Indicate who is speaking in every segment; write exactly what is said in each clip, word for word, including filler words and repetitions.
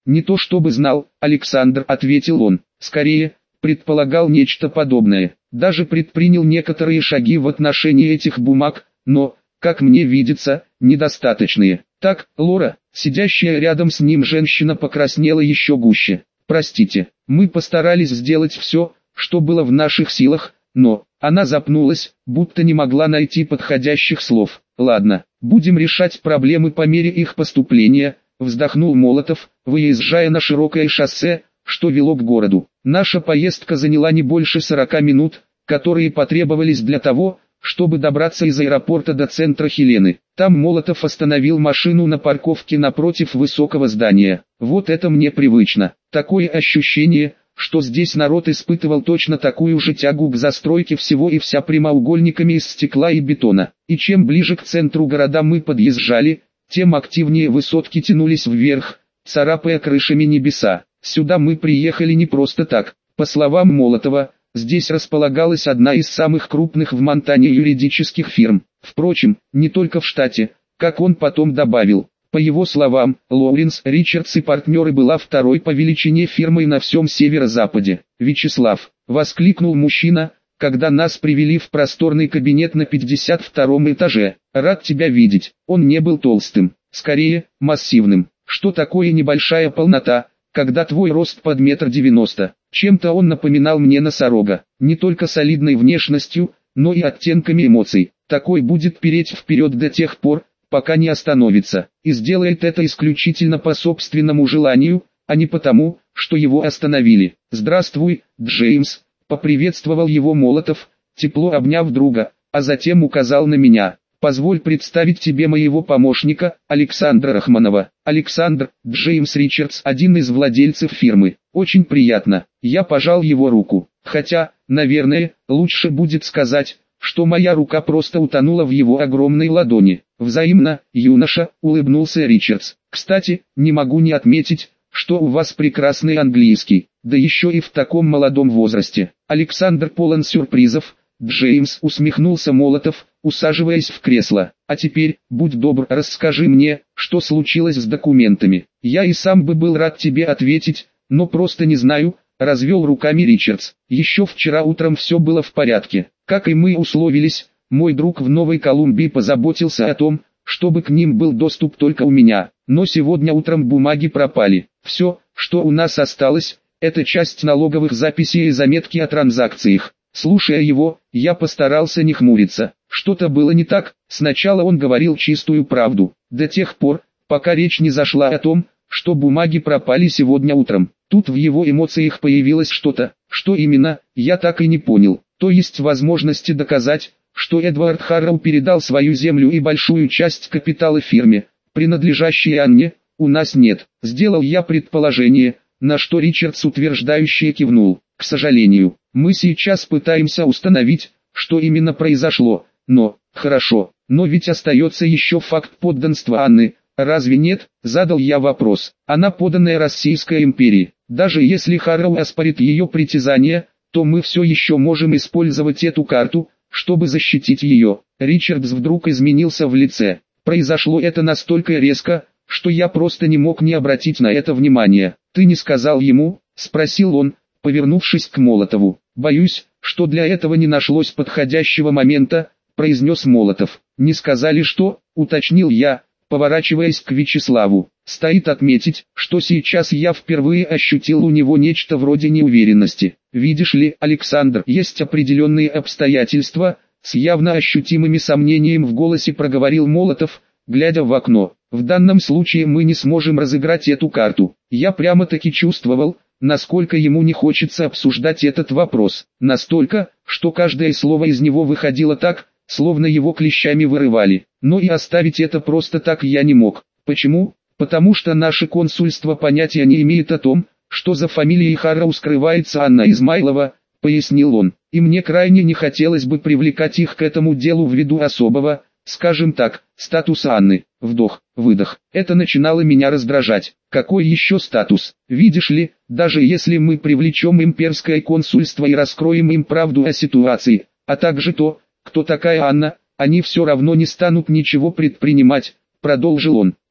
Speaker 1: Не то чтобы знал, Александр, ответил он, скорее, предполагал нечто подобное. Даже предпринял некоторые шаги в отношении этих бумаг, но, как мне видится, недостаточные. Так, Лора, сидящая рядом с ним женщина, покраснела еще гуще. Простите, мы постарались сделать все, что было в наших силах, но... Она запнулась, будто не могла найти подходящих слов. Ладно, будем решать проблемы по мере их поступления, вздохнул Молотов, выезжая на широкое шоссе, что вело к городу. Наша поездка заняла не больше сорока минут, которые потребовались для того, чтобы добраться из аэропорта до центра Хелены. Там Молотов остановил машину на парковке напротив высокого здания. Вот это мне привычно. Такое ощущение, что здесь народ испытывал точно такую же тягу к застройке всего и вся прямоугольниками из стекла и бетона. И чем ближе к центру города мы подъезжали, тем активнее высотки тянулись вверх, царапая крышами небеса. Сюда мы приехали не просто так. По словам Молотова, здесь располагалась одна из самых крупных в Монтане юридических фирм. Впрочем, не только в штате, как он потом добавил. По его словам, Лоуренс, Ричардс и партнеры была второй по величине фирмой на всем северо-западе. «Вячеслав», — воскликнул мужчина, когда нас привели в просторный кабинет на пятьдесят втором этаже. «Рад тебя видеть». Он не был толстым, скорее, массивным. Что такое небольшая полнота, когда твой рост под метр девяносто? Чем-то он напоминал мне носорога, не только солидной внешностью, но и оттенками эмоций. Такой будет переть вперед до тех пор, пока не остановится, и сделает это исключительно по собственному желанию, а не потому, что его остановили. «Здравствуй, Джеймс», — поприветствовал его Молотов, тепло обняв друга, а затем указал на меня. «Позволь представить тебе моего помощника, Александра Рахманова». Александр, Джеймс Ричардс, один из владельцев фирмы. «Очень приятно». Я пожал его руку, хотя, наверное, лучше будет сказать, что моя рука просто утонула в его огромной ладони. «Взаимно, юноша», — улыбнулся Ричардс. «Кстати, не могу не отметить, что у вас прекрасный английский, да еще и в таком молодом возрасте». Александр полон сюрпризов, Джеймс, усмехнулся Молотов, усаживаясь в кресло. «А теперь, будь добр, расскажи мне, что случилось с документами. Я и сам бы был рад тебе ответить, но просто не знаю», — развел руками Ричардс. «Еще вчера утром все было в порядке. Как и мы условились, мой друг в Новой Колумбии позаботился о том, чтобы к ним был доступ только у меня. Но сегодня утром бумаги пропали. Все, что у нас осталось, это часть налоговых записей и заметки о транзакциях». Слушая его, я постарался не хмуриться. Что-то было не так. Сначала он говорил чистую правду, до тех пор, пока речь не зашла о том, что бумаги пропали сегодня утром. Тут в его эмоциях появилось что-то, что именно, я так и не понял. То есть возможности доказать, что Эдвард Харроу передал свою землю и большую часть капитала фирме, принадлежащей Анне, у нас нет. Сделал я предположение, на что Ричардс утверждающе кивнул. К сожалению, мы сейчас пытаемся установить, что именно произошло, но, хорошо, но ведь остается еще факт подданства Анны, разве нет? Задал я вопрос. Она подданная Российской империи. Даже если Харроу оспорит ее притязания, то мы все еще можем использовать эту карту, чтобы защитить ее. Ричардс вдруг изменился в лице. Произошло это настолько резко, что я просто не мог не обратить на это внимания. «Ты не сказал ему?» – спросил он, повернувшись к Молотову. «Боюсь, что для этого не нашлось подходящего момента», – произнес Молотов. «Не сказали что?» – уточнил я, поворачиваясь к Вячеславу. Стоит отметить, что сейчас я впервые ощутил у него нечто вроде неуверенности. «Видишь ли, Александр, есть определенные обстоятельства», с явно ощутимыми сомнением в голосе проговорил Молотов, глядя в окно. «В данном случае мы не сможем разыграть эту карту». Я прямо-таки чувствовал, насколько ему не хочется обсуждать этот вопрос. Настолько, что каждое слово из него выходило так, словно его клещами вырывали. Но и оставить это просто так я не мог. Почему? Потому что наше консульство понятия не имеет о том, что за фамилией Харроу скрывается Анна Измайлова, пояснил он. И мне крайне не хотелось бы привлекать их к этому делу ввиду особого, скажем так, статуса Анны. Вдох, выдох. Это начинало меня раздражать. Какой еще статус? Видишь ли, даже если мы привлечем имперское консульство и раскроем им правду о ситуации, а также то, кто такая Анна, они все равно не станут ничего предпринимать, продолжил он.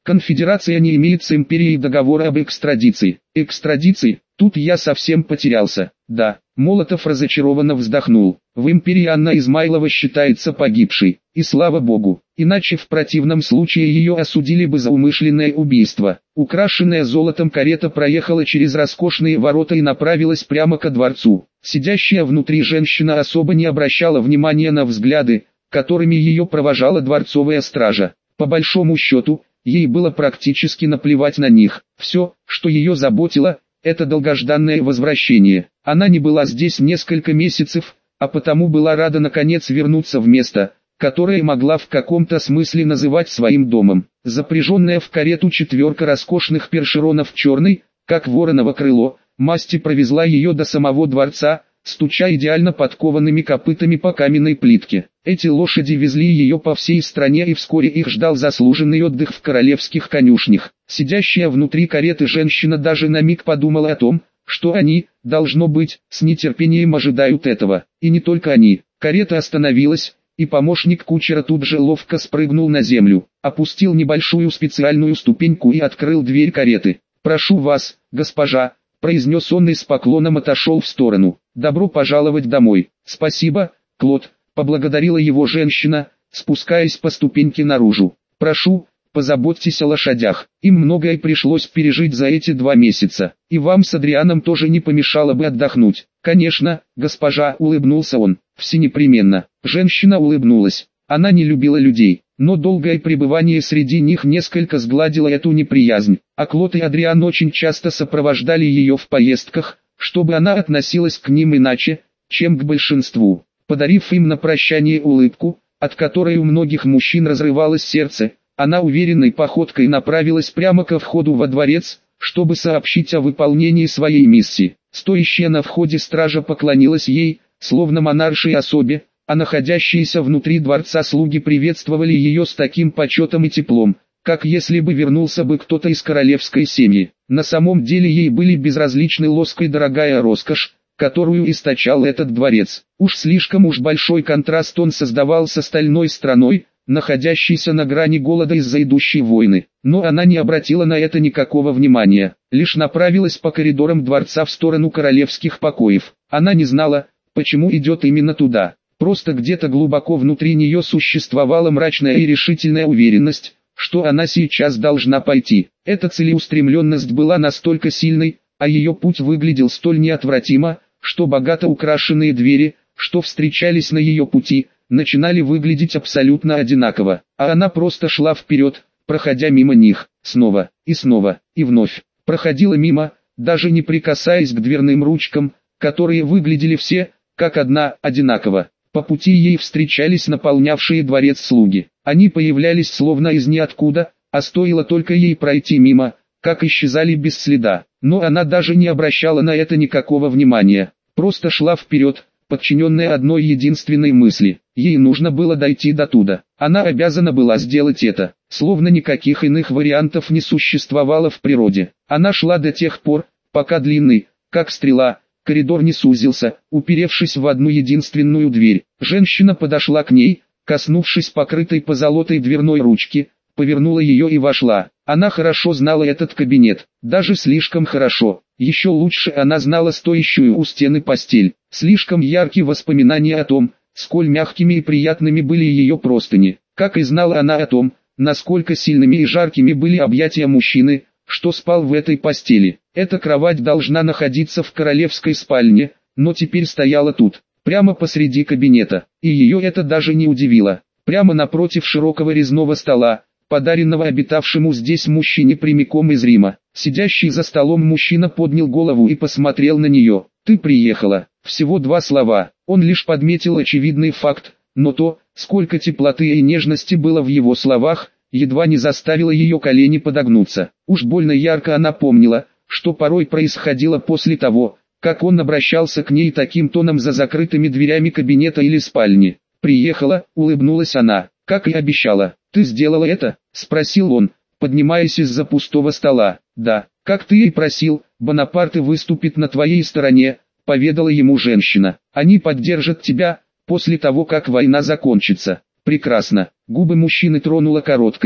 Speaker 1: Конфедерация не имеет с империей договора об экстрадиции. Экстрадиции? Тут я совсем потерялся. Да, Молотов разочарованно вздохнул. В империи Анна Измайлова считается погибшей. И слава богу, иначе в противном случае ее осудили бы за умышленное убийство. Украшенная золотом карета проехала через роскошные ворота и направилась прямо ко дворцу. Сидящая внутри женщина особо не обращала внимания на взгляды, которыми ее провожала дворцовая стража. По большому счету, ей было практически наплевать на них. Все, что ее заботило, это долгожданное возвращение. Она не была здесь несколько месяцев, а потому была рада наконец вернуться в место, которое могла в каком-то смысле называть своим домом. Запряженная в карету четверка роскошных першеронов черной, как вороново крыло, масти провезла ее до самого дворца, стуча идеально подкованными копытами по каменной плитке. Эти лошади везли ее по всей стране, и вскоре их ждал заслуженный отдых в королевских конюшнях. Сидящая внутри кареты женщина даже на миг подумала о том, что они, должно быть, с нетерпением ожидают этого. И не только они. Карета остановилась, и помощник кучера тут же ловко спрыгнул на землю, опустил небольшую специальную ступеньку и открыл дверь кареты. «Прошу вас, госпожа», — произнес он и с поклоном отошел в сторону. «Добро пожаловать домой». «Спасибо, Клод», — поблагодарила его женщина, спускаясь по ступеньке наружу. «Прошу, позаботьтесь о лошадях. Им многое пришлось пережить за эти два месяца. И вам с Адрианом тоже не помешало бы отдохнуть». «Конечно, госпожа», — улыбнулся он. «Все непременно». Женщина улыбнулась. Она не любила людей, но долгое пребывание среди них несколько сгладило эту неприязнь. А Клод и Адриан очень часто сопровождали ее в поездках, чтобы она относилась к ним иначе, чем к большинству. Подарив им на прощание улыбку, от которой у многих мужчин разрывалось сердце, она уверенной походкой направилась прямо ко входу во дворец, чтобы сообщить о выполнении своей миссии. Стоящая на входе стража поклонилась ей, словно монаршей особе, а находящиеся внутри дворца слуги приветствовали ее с таким почетом и теплом, как если бы вернулся бы кто-то из королевской семьи. На самом деле ей были безразличны лоск и дорогая роскошь, которую источал этот дворец. Уж слишком уж большой контраст он создавал с остальной страной, находящейся на грани голода из-за идущей войны. Но она не обратила на это никакого внимания, лишь направилась по коридорам дворца в сторону королевских покоев. Она не знала, почему идет именно туда. Просто где-то глубоко внутри нее существовала мрачная и решительная уверенность, что она сейчас должна пойти. Эта целеустремленность была настолько сильной, а ее путь выглядел столь неотвратимо, что богато украшенные двери, что встречались на ее пути, начинали выглядеть абсолютно одинаково. А она просто шла вперед, проходя мимо них, снова, и снова, и вновь. Проходила мимо, даже не прикасаясь к дверным ручкам, которые выглядели все, как одна, одинаково. По пути ей встречались наполнявшие дворец слуги. Они появлялись словно из ниоткуда, а стоило только ей пройти мимо, как исчезали без следа. Но она даже не обращала на это никакого внимания. Просто шла вперед, подчиненная одной единственной мысли. Ей нужно было дойти до туда. Она обязана была сделать это. Словно никаких иных вариантов не существовало в природе. Она шла до тех пор, пока длинный, как стрела, коридор не сузился, уперевшись в одну единственную дверь. Женщина подошла к ней, коснувшись покрытой позолотой дверной ручки, повернула ее и вошла. Она хорошо знала этот кабинет, даже слишком хорошо. Еще лучше она знала стоящую у стены постель. Слишком яркие воспоминания о том, сколь мягкими и приятными были ее простыни. Как и знала она о том, насколько сильными и жаркими были объятия мужчины, что спал в этой постели. Эта кровать должна находиться в королевской спальне, но теперь стояла тут, прямо посреди кабинета. И ее это даже не удивило. Прямо напротив широкого резного стола, подаренного обитавшему здесь мужчине прямиком из Рима. Сидящий за столом мужчина поднял голову и посмотрел на нее. «Ты приехала». Всего два слова. Он лишь подметил очевидный факт, но то, сколько теплоты и нежности было в его словах, едва не заставило ее колени подогнуться. Уж больно ярко она помнила, что порой происходило после того, как он обращался к ней таким тоном за закрытыми дверями кабинета или спальни. «Приехала», — улыбнулась она, — «как и обещала». «Ты сделала это?» — спросил он, поднимаясь из-за пустого стола. «Да, как ты и просил, Бонапарты выступит на твоей стороне», — поведала ему женщина. «Они поддержат тебя, после того как война закончится». «Прекрасно». Губы мужчины тронула короткая,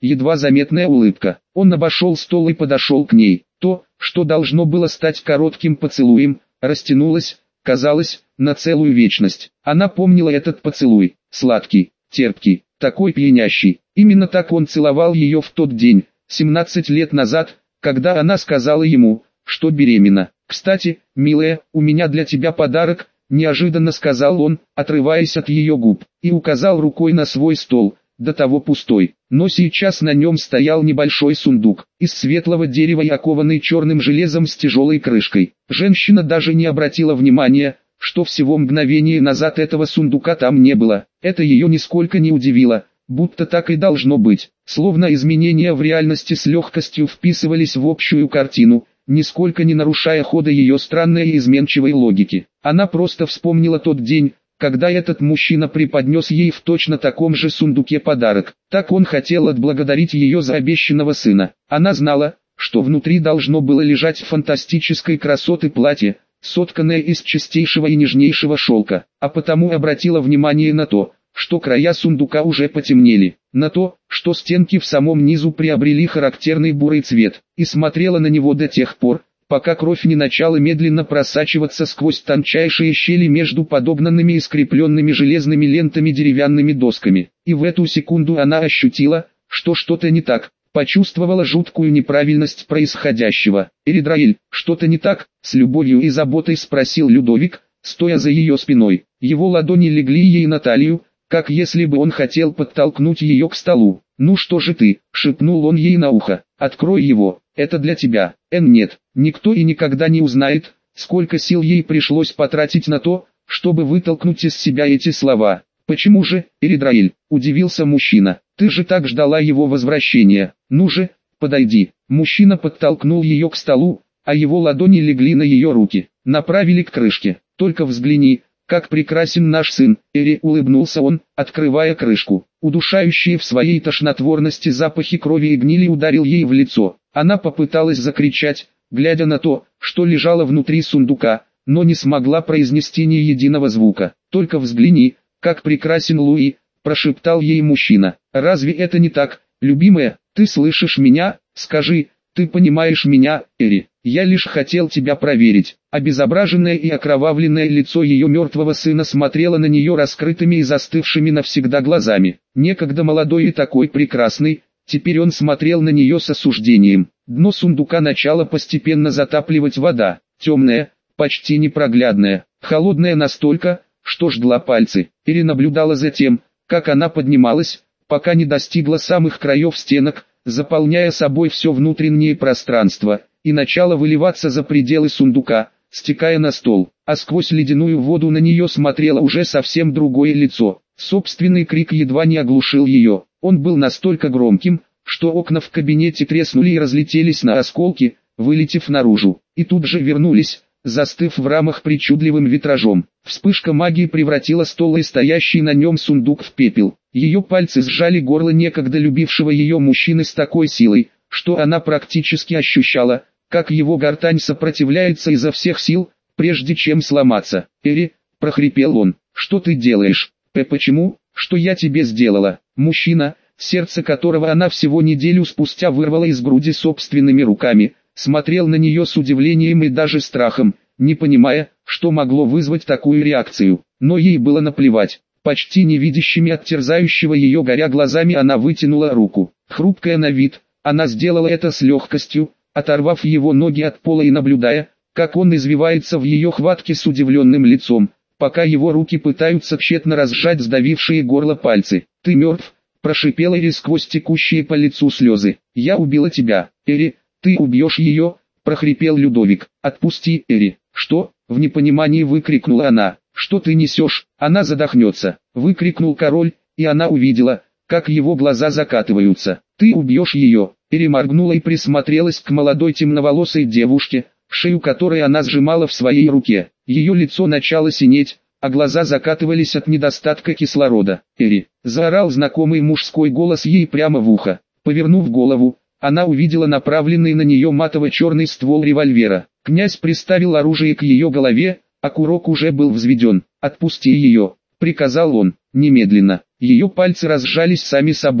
Speaker 1: едва заметная улыбка. Он обошел стол и подошел к ней. То, что должно было стать коротким поцелуем, растянулось, казалось, на целую вечность. Она помнила этот поцелуй, сладкий, терпкий, такой пьянящий. Именно так он целовал ее в тот день, семнадцать лет назад, когда она сказала ему, что беременна. «Кстати, милая, у меня для тебя подарок», — неожиданно сказал он, отрываясь от ее губ, и указал рукой на свой стол, до того пустой. Но сейчас на нем стоял небольшой сундук, из светлого дерева и окованный черным железом с тяжелой крышкой. Женщина даже не обратила внимания, что всего мгновение назад этого сундука там не было. Это ее нисколько не удивило, будто так и должно быть. Словно изменения в реальности с легкостью вписывались в общую картину, нисколько не нарушая хода ее странной и изменчивой логики. Она просто вспомнила тот день, когда этот мужчина преподнес ей в точно таком же сундуке подарок. Так он хотел отблагодарить ее за обещанного сына. Она знала, что внутри должно было лежать фантастической красоты платье, сотканное из чистейшего и нежнейшего шелка, а потому обратила внимание на то, что края сундука уже потемнели, на то, что стенки в самом низу приобрели характерный бурый цвет, и смотрела на него до тех пор, пока кровь не начала медленно просачиваться сквозь тончайшие щели между подогнанными и скрепленными железными лентами деревянными досками. И в эту секунду она ощутила, что что-то не так, почувствовала жуткую неправильность происходящего. «Эридраэль, что-то не так?» — с любовью и заботой спросил Людовик, стоя за ее спиной. Его ладони легли ей на талию, как если бы он хотел подтолкнуть ее к столу. «Ну что же ты?» — шепнул он ей на ухо. «Открой его, это для тебя». Эн нет, никто и никогда не узнает, сколько сил ей пришлось потратить на то, чтобы вытолкнуть из себя эти слова. «Почему же, Эридраэль?» — удивился мужчина. «Ты же так ждала его возвращения. Ну же, подойди». Мужчина подтолкнул ее к столу, а его ладони легли на ее руки, направили к крышке. «Только взгляни, как прекрасен наш сын», — Эри, улыбнулся он, открывая крышку. Удушающие в своей тошнотворности запахи крови и гнили ударил ей в лицо. Она попыталась закричать, глядя на то, что лежало внутри сундука, но не смогла произнести ни единого звука. «Только взгляни, как прекрасен Луи», — прошептал ей мужчина. «Разве это не так, любимая? Ты слышишь меня? Скажи, ты понимаешь меня, Эри? Я лишь хотел тебя проверить». Обезображенное и окровавленное лицо ее мертвого сына смотрело на нее раскрытыми и застывшими навсегда глазами. Некогда молодой и такой прекрасный, теперь он смотрел на нее с осуждением. Дно сундука начала постепенно затапливать вода, темная, почти непроглядная, холодная настолько, что жгла пальцы. Эри наблюдала за тем, как она поднималась, пока не достигла самых краев стенок, заполняя собой все внутреннее пространство, и начала выливаться за пределы сундука, стекая на стол, а сквозь ледяную воду на нее смотрело уже совсем другое лицо. Собственный крик едва не оглушил ее, он был настолько громким, что окна в кабинете треснули и разлетелись на осколки, вылетев наружу, и тут же вернулись, застыв в рамах причудливым витражом. Вспышка магии превратила стол и стоящий на нем сундук в пепел. Ее пальцы сжали горло некогда любившего ее мужчины с такой силой, что она практически ощущала, как его гортань сопротивляется изо всех сил, прежде чем сломаться. «Эри», — прохрипел он, — «что ты делаешь?» «П почему? Что я тебе сделала?» Мужчина, сердце которого она всего неделю спустя вырвала из груди собственными руками, смотрел на нее с удивлением и даже страхом, не понимая, что могло вызвать такую реакцию. Но ей было наплевать. Почти невидящими от терзающего ее горя глазами она вытянула руку. Хрупкая на вид, она сделала это с легкостью, оторвав его ноги от пола и наблюдая, как он извивается в ее хватке с удивленным лицом, пока его руки пытаются тщетно разжать сдавившие горло пальцы. «Ты мертв», — прошипела Эри сквозь текущие по лицу слезы. «Я убила тебя, Эри, ты убьешь ее», — прохрипел Людовик. «Отпусти, Эри». «Что?» — в непонимании выкрикнула она. «Что ты несешь?» «Она задохнется», — выкрикнул король, и она увидела, как его глаза закатываются. «Ты убьешь ее». Эри моргнула и присмотрелась к молодой темноволосой девушке, шею которой она сжимала в своей руке. Ее лицо начало синеть, а глаза закатывались от недостатка кислорода. «Эри!» — заорал знакомый мужской голос ей прямо в ухо. Повернув голову, она увидела направленный на нее матово-черный ствол револьвера. Князь приставил оружие к ее голове, а курок уже был взведен. «Отпусти ее!» — приказал он, немедленно. Ее пальцы разжались сами собой.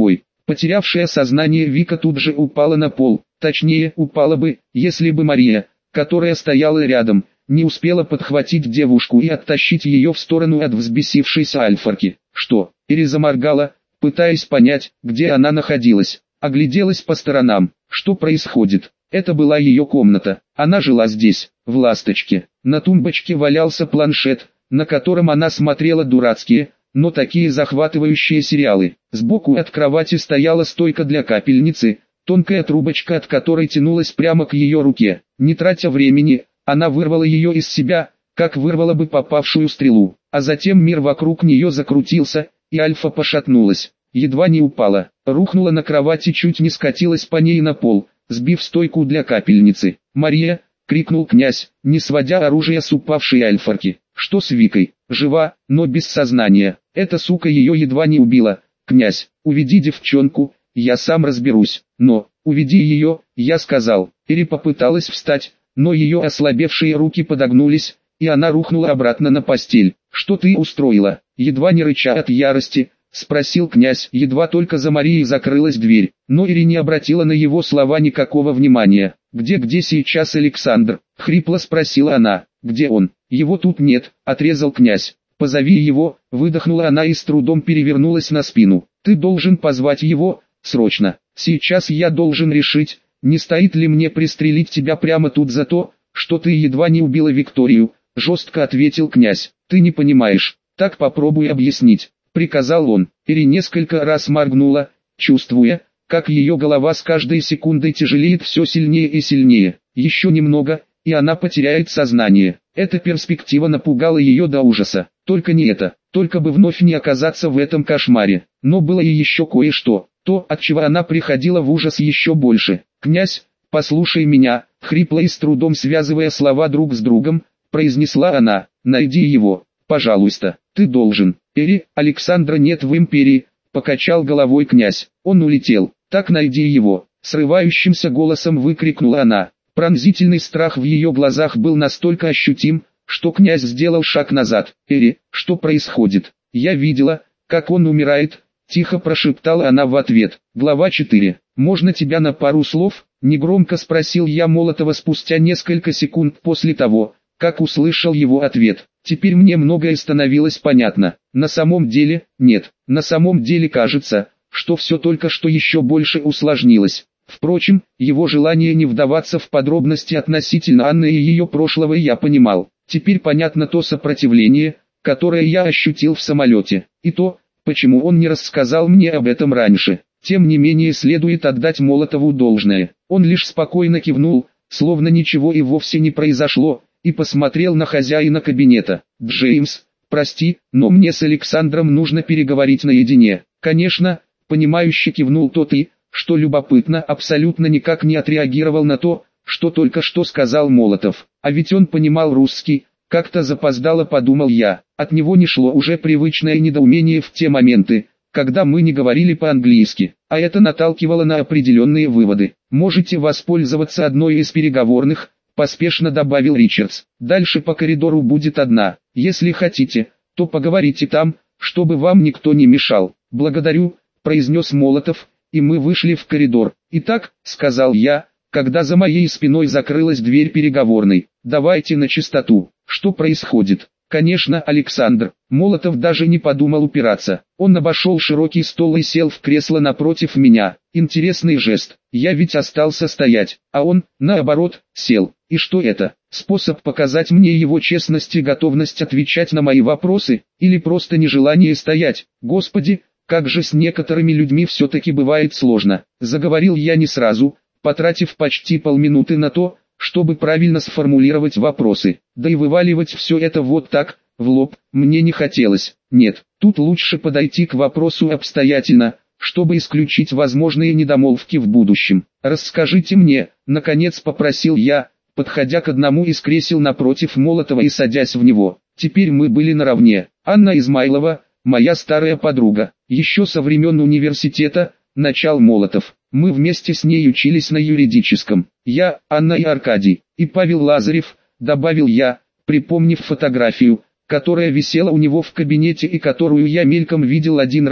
Speaker 1: Потерявшая сознание Вика тут же упала на пол, точнее упала бы, если бы Мария, которая стояла рядом, не успела подхватить девушку и оттащить ее в сторону от взбесившейся Альфарки. Что? Ири заморгала, пытаясь понять, где она находилась. Огляделась по сторонам. Что происходит? Это была ее комната. Она жила здесь, в «Ласточке». На тумбочке валялся планшет, на котором она смотрела дурацкие, но такие захватывающие сериалы. Сбоку от кровати стояла стойка для капельницы, тонкая трубочка от которой тянулась прямо к ее руке. Не тратя времени, она вырвала ее из себя, как вырвала бы попавшую стрелу. А затем мир вокруг нее закрутился, и Альфа пошатнулась. Едва не упала, рухнула на кровати, чуть не скатилась по ней на пол, сбив стойку для капельницы. «Мария!» — крикнул князь, не сводя оружия с упавшей Альфарки. «Что с Викой? Жива, но без сознания. Эта сука ее едва не убила. Князь, уведи девчонку, я сам разберусь. Но, уведи ее, я сказал». Ири попыталась встать, но ее ослабевшие руки подогнулись, и она рухнула обратно на постель. «Что ты устроила?» Едва не рыча от ярости, спросил князь, едва только за Марией закрылась дверь. Но Ири не обратила на его слова никакого внимания. «Где-где сейчас Александр?» — хрипло спросила она. «Где он?» «Его тут нет», — отрезал князь. «Позови его», — выдохнула она и с трудом перевернулась на спину. «Ты должен позвать его, срочно. Сейчас я должен решить, не стоит ли мне пристрелить тебя прямо тут за то, что ты едва не убила Викторию», — жестко ответил князь. «Ты не понимаешь. Так попробуй объяснить», — приказал он. Ири несколько раз моргнула, чувствуя, как ее голова с каждой секундой тяжелеет все сильнее и сильнее. Еще немного, и она потеряет сознание. Эта перспектива напугала ее до ужаса. Только не это, только бы вновь не оказаться в этом кошмаре. Но было и еще кое-что, то, от чего она приходила в ужас еще больше. «Князь, послушай меня», — хрипло и с трудом связывая слова друг с другом, произнесла она. «Найди его, пожалуйста, ты должен». «Ири, Александра нет в империи», — покачал головой князь. «Он улетел. Так найди его», — срывающимся голосом выкрикнула она. Пронзительный страх в ее глазах был настолько ощутим, что князь сделал шаг назад. «Ири, что происходит?» «Я видела, как он умирает», — тихо прошептала она в ответ. Глава четыре. «Можно тебя на пару слов?» — негромко спросил я Молотова спустя несколько секунд после того, как услышал его ответ. Теперь мне многое становилось понятно. На самом деле, нет. На самом деле кажется, что все только что еще больше усложнилось. Впрочем, его желание не вдаваться в подробности относительно Анны и ее прошлого я понимал. Теперь понятно то сопротивление, которое я ощутил в самолете, и то, почему он не рассказал мне об этом раньше. Тем не менее следует отдать Молотову должное. Он лишь спокойно кивнул, словно ничего и вовсе не произошло, и посмотрел на хозяина кабинета. «Джеймс, прости, но мне с Александром нужно переговорить наедине». «Конечно», — понимающе кивнул тот и, что любопытно, абсолютно никак не отреагировал на то, что только что сказал Молотов. А ведь он понимал русский, как-то запоздало подумал я. От него не шло уже привычное недоумение в те моменты, когда мы не говорили по-английски, а это наталкивало на определенные выводы. «Можете воспользоваться одной из переговорных», — поспешно добавил Ричардс. «Дальше по коридору будет одна. Если хотите, то поговорите там, чтобы вам никто не мешал». «Благодарю», — произнес Молотов, и мы вышли в коридор. «Итак», — сказал я, когда за моей спиной закрылась дверь переговорной, «давайте на чистоту. Что происходит?» «Конечно, Александр». Молотов даже не подумал упираться. Он обошел широкий стол и сел в кресло напротив меня. Интересный жест. Я ведь остался стоять, а он, наоборот, сел. И что это? Способ показать мне его честность и готовность отвечать на мои вопросы, или просто нежелание стоять? Господи, как же с некоторыми людьми все-таки бывает сложно. Заговорил я не сразу, потратив почти полминуты на то, чтобы правильно сформулировать вопросы. Да и вываливать все это вот так, в лоб, мне не хотелось. Нет, тут лучше подойти к вопросу обстоятельно, чтобы исключить возможные недомолвки в будущем. «Расскажите мне», — наконец попросил я, подходя к одному из кресел напротив Молотова и садясь в него. Теперь мы были наравне. «Анна Измайлова, моя старая подруга, еще со времен университета», — начал Молотов. «Мы вместе с ней учились на юридическом. Я, Анна и Аркадий, и Павел Лазарев», — добавил я, припомнив фотографию, которая висела у него в кабинете и которую я мельком видел один раз,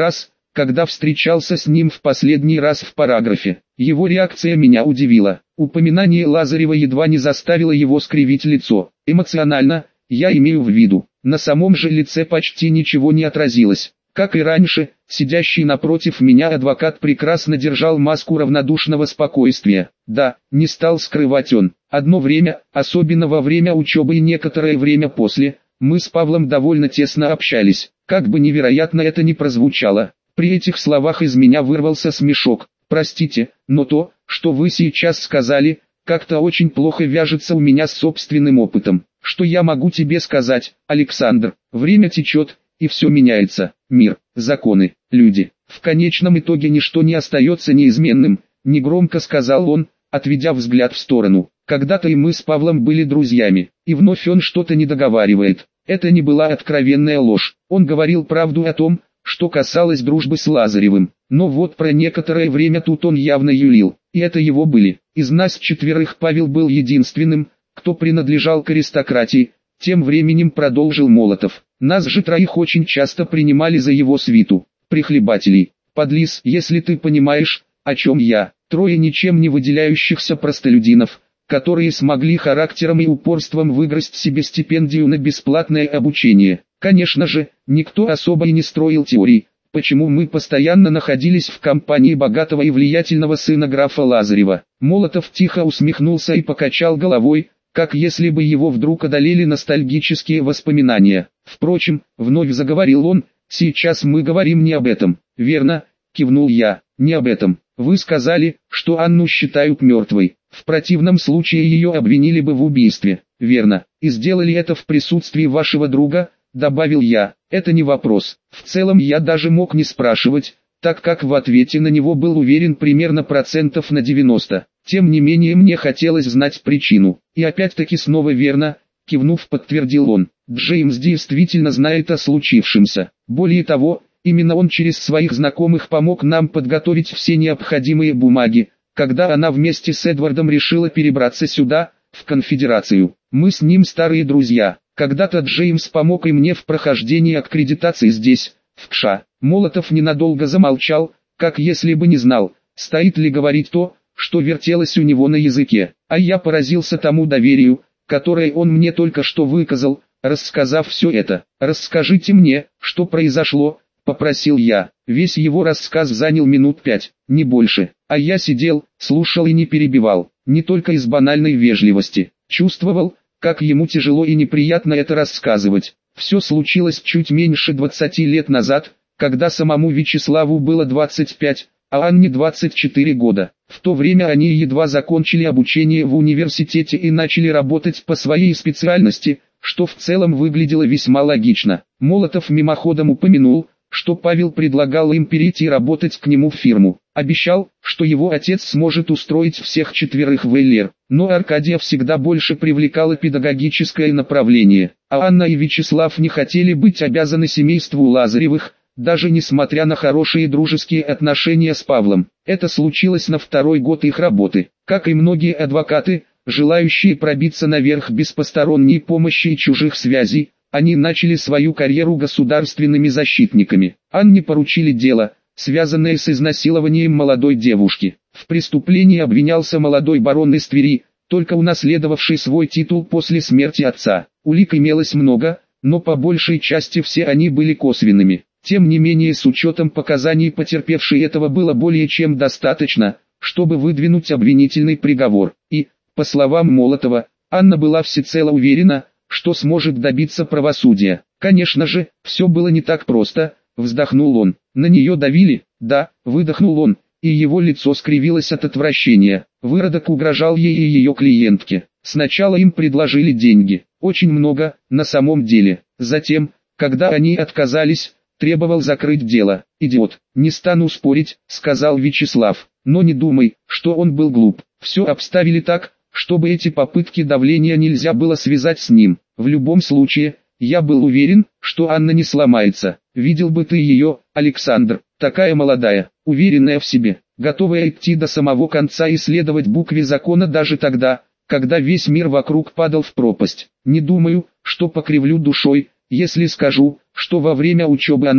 Speaker 1: когда встречался с ним в последний раз в параграфе. Его реакция меня удивила. Упоминание Лазарева едва не заставило его скривить лицо. Эмоционально, я имею в виду, на самом же лице почти ничего не отразилось. Как и раньше, сидящий напротив меня адвокат прекрасно держал маску равнодушного спокойствия. Да, не стал скрывать он. Одно время, особенно во время учебы и некоторое время после, мы с Павлом довольно тесно общались. Как бы невероятно это ни прозвучало, при этих словах из меня вырвался смешок. Простите, но то, что вы сейчас сказали, как-то очень плохо вяжется у меня с собственным опытом. Что я могу тебе сказать, Александр? Время течет, и все меняется. Мир, законы, люди. В конечном итоге ничто не остается неизменным, негромко сказал он, отведя взгляд в сторону. Когда-то и мы с Павлом были друзьями, и вновь он что-то не договаривает. Это не была откровенная ложь. Он говорил правду о том, что касалось дружбы с Лазаревым. Но вот про некоторое время тут он явно юлил, и это его были. Из нас четверых Павел был единственным, кто принадлежал к аристократии. Тем временем продолжил Молотов. Нас же троих очень часто принимали за его свиту, прихлебателей. Подлиз, если ты понимаешь, о чем я. Трое ничем не выделяющихся простолюдинов, которые смогли характером и упорством выгрызть себе стипендию на бесплатное обучение. Конечно же, никто особо и не строил теорий, почему мы постоянно находились в компании богатого и влиятельного сына графа Лазарева. Молотов тихо усмехнулся и покачал головой, как если бы его вдруг одолели ностальгические воспоминания. Впрочем, вновь заговорил он, сейчас мы говорим не об этом. Верно, кивнул я, не об этом. Вы сказали, что Анну считают мертвой. В противном случае ее обвинили бы в убийстве. Верно, и сделали это в присутствии вашего друга, добавил я. Это не вопрос. В целом я даже мог не спрашивать, так как в ответе на него был уверен примерно процентов на девяносто. Тем не менее мне хотелось знать причину. И опять-таки снова верно, кивнув, подтвердил он. Джеймс действительно знает о случившемся. Более того, именно он через своих знакомых помог нам подготовить все необходимые бумаги, когда она вместе с Эдвардом решила перебраться сюда, в конфедерацию. Мы с ним старые друзья. Когда-то Джеймс помог и мне в прохождении аккредитации здесь, в КША. Молотов ненадолго замолчал, как если бы не знал, стоит ли говорить то, что вертелось у него на языке. А я поразился тому доверию, которое он мне только что выказал, рассказав все это. «Расскажите мне, что произошло», — попросил я. Весь его рассказ занял минут пять, не больше. А я сидел, слушал и не перебивал, не только из банальной вежливости. Чувствовал, как ему тяжело и неприятно это рассказывать. Все случилось чуть меньше двадцати лет назад, когда самому Вячеславу было двадцать пять, а Анне двадцать четыре года. В то время они едва закончили обучение в университете и начали работать по своей специальности, что в целом выглядело весьма логично. Молотов мимоходом упомянул, что Павел предлагал им перейти работать к нему в фирму. Обещал, что его отец сможет устроить всех четверых в эл эр, но Аркадия всегда больше привлекало педагогическое направление, а Анна и Вячеслав не хотели быть обязаны семейству Лазаревых, даже несмотря на хорошие дружеские отношения с Павлом. Это случилось на второй год их работы. Как и многие адвокаты, желающие пробиться наверх без посторонней помощи и чужих связей, они начали свою карьеру государственными защитниками. Анне поручили дело, связанное с изнасилованием молодой девушки. В преступлении обвинялся молодой барон из Твери, только унаследовавший свой титул после смерти отца. Улик имелось много, но по большей части все они были косвенными. Тем не менее, с учетом показаний потерпевшей, этого было более чем достаточно, чтобы выдвинуть обвинительный приговор. И, по словам Молотова, Анна была всецело уверена, что сможет добиться правосудия. Конечно же, все было не так просто, вздохнул он. На нее давили, да, выдохнул он, и его лицо скривилось от отвращения. Выродок угрожал ей и ее клиентке. Сначала им предложили деньги, очень много, на самом деле. Затем, когда они отказались, требовал закрыть дело. «Идиот, не стану спорить», — сказал Вячеслав. «Но не думай, что он был глуп. Все обставили так, чтобы эти попытки давления нельзя было связать с ним. В любом случае, я был уверен, что Анна не сломается. Видел бы ты ее, Александр, такая молодая, уверенная в себе, готовая идти до самого конца и следовать букве закона даже тогда, когда весь мир вокруг падал в пропасть. Не думаю, что покривлю душой, если скажу, что во время учебы она,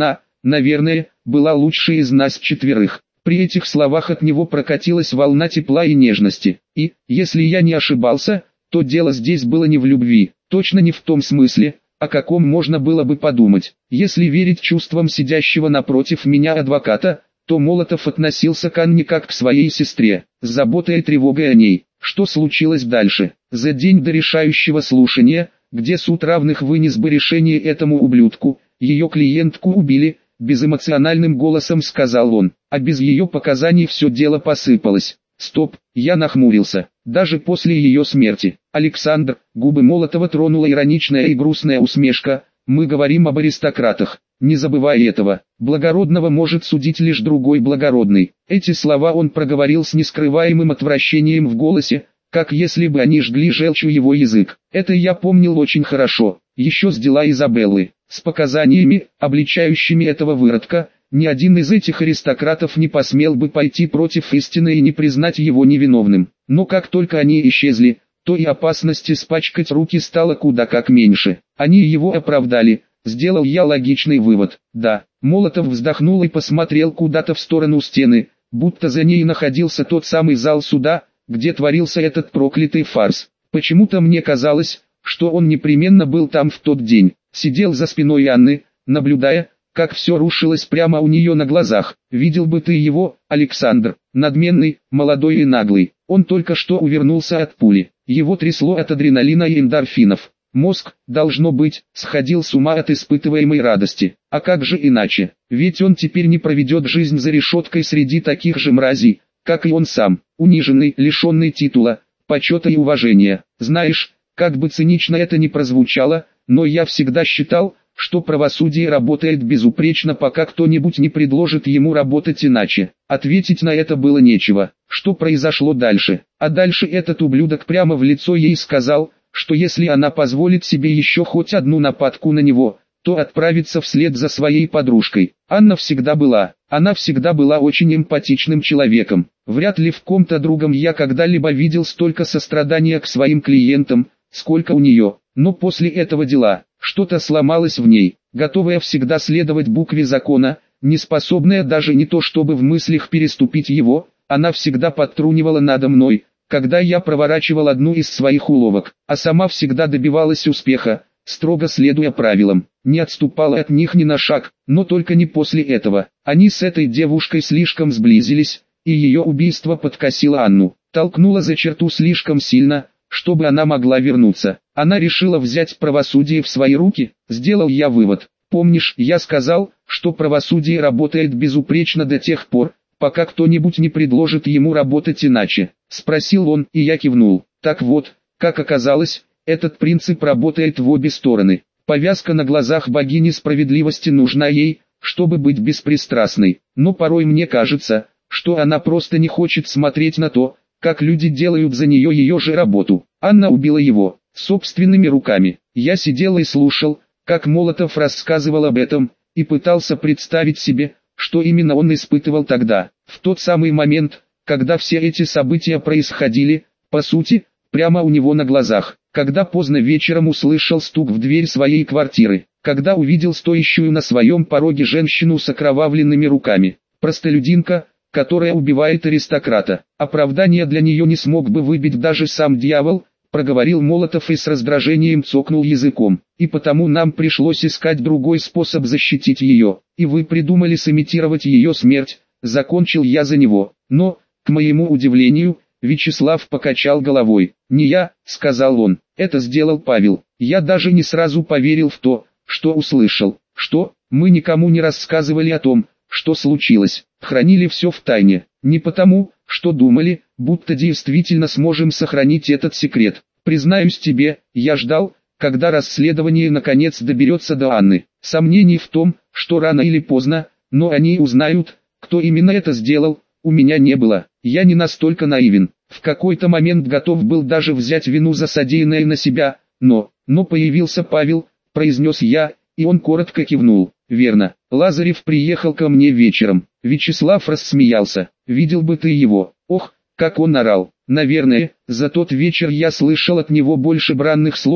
Speaker 1: наверное, была лучшей из нас четверых. При этих словах от него прокатилась волна тепла и нежности. И, если я не ошибался, то дело здесь было не в любви, точно не в том смысле, о каком можно было бы подумать. Если верить чувствам сидящего напротив меня адвоката, то Молотов относился к Анне как к своей сестре, с заботой и тревогой о ней. Что случилось дальше? За день до решающего слушания, где суд равных вынес бы решение этому ублюдку, ее клиентку убили, безэмоциональным голосом сказал он, а без ее показаний все дело посыпалось. Стоп, я нахмурился. Даже после ее смерти, Александр, губы Молотова тронула ироничная и грустная усмешка, мы говорим об аристократах. Не забывай этого, благородного может судить лишь другой благородный. Эти слова он проговорил с нескрываемым отвращением в голосе, как если бы они жгли желчью его язык. Это я помнил очень хорошо, еще с дела Изабеллы, с показаниями, обличающими этого выродка. Ни один из этих аристократов не посмел бы пойти против истины и не признать его невиновным. Но как только они исчезли, то и опасность испачкать руки стало куда как меньше. Они его оправдали, сделал я логичный вывод. Да, Молотов вздохнул и посмотрел куда-то в сторону стены, будто за ней находился тот самый зал суда, где творился этот проклятый фарс. Почему-то мне казалось, что он непременно был там в тот день, сидел за спиной Анны, наблюдая, как все рушилось прямо у нее на глазах. Видел бы ты его, Александр, надменный, молодой и наглый. Он только что увернулся от пули. Его трясло от адреналина и эндорфинов. Мозг, должно быть, сходил с ума от испытываемой радости. А как же иначе? Ведь он теперь не проведет жизнь за решеткой среди таких же мразей, как и он сам, униженный, лишенный титула, почета и уважения. Знаешь, как бы цинично это ни прозвучало, но я всегда считал, что правосудие работает безупречно, пока кто-нибудь не предложит ему работать иначе. Ответить на это было нечего. Что произошло дальше? А дальше этот ублюдок прямо в лицо ей сказал, что если она позволит себе еще хоть одну нападку на него, то отправится вслед за своей подружкой. Анна всегда была, она всегда была очень эмпатичным человеком. Вряд ли в ком-то другом я когда-либо видел столько сострадания к своим клиентам, сколько у нее. Но после этого дела, что-то сломалось в ней, готовая всегда следовать букве закона, не способная даже не то чтобы в мыслях переступить его, она всегда подтрунивала надо мной, когда я проворачивал одну из своих уловок, а сама всегда добивалась успеха, строго следуя правилам, не отступала от них ни на шаг, но только не после этого. Они с этой девушкой слишком сблизились, и ее убийство подкосило Анну, толкнуло за черту слишком сильно, чтобы она могла вернуться. Она решила взять правосудие в свои руки, сделал я вывод. Помнишь, я сказал, что правосудие работает безупречно до тех пор, пока кто-нибудь не предложит ему работать иначе? Спросил он, и я кивнул. Так вот, как оказалось, этот принцип работает в обе стороны. Повязка на глазах богини справедливости нужна ей, чтобы быть беспристрастной. Но порой мне кажется, что она просто не хочет смотреть на то, как люди делают за нее ее же работу. Анна убила его, собственными руками. Я сидел и слушал, как Молотов рассказывал об этом, и пытался представить себе, что именно он испытывал тогда, в тот самый момент, когда все эти события происходили, по сути, прямо у него на глазах, когда поздно вечером услышал стук в дверь своей квартиры, когда увидел стоящую на своем пороге женщину с окровавленными руками, простолюдинка, которая убивает аристократа. Оправдания для нее не смог бы выбить даже сам дьявол, проговорил Молотов и с раздражением цокнул языком. И потому нам пришлось искать другой способ защитить ее. И вы придумали сымитировать ее смерть, закончил я за него. Но, к моему удивлению, Вячеслав покачал головой. Не я, сказал он, это сделал Павел. Я даже не сразу поверил в то, что услышал. Что, мы никому не рассказывали о том, что случилось, хранили все в тайне, не потому, что думали, будто действительно сможем сохранить этот секрет. Признаюсь тебе, я ждал, когда расследование наконец доберется до Анны. Сомнений в том, что рано или поздно, но они узнают, кто именно это сделал, у меня не было. Я не настолько наивен, в какой-то момент готов был даже взять вину за содеянное на себя, но, но появился Павел, произнес я, и он коротко кивнул. Верно, Лазарев приехал ко мне вечером. Вячеслав рассмеялся. Видел бы ты его. Ох, как он орал. Наверное, за тот вечер я слышал от него больше бранных слов,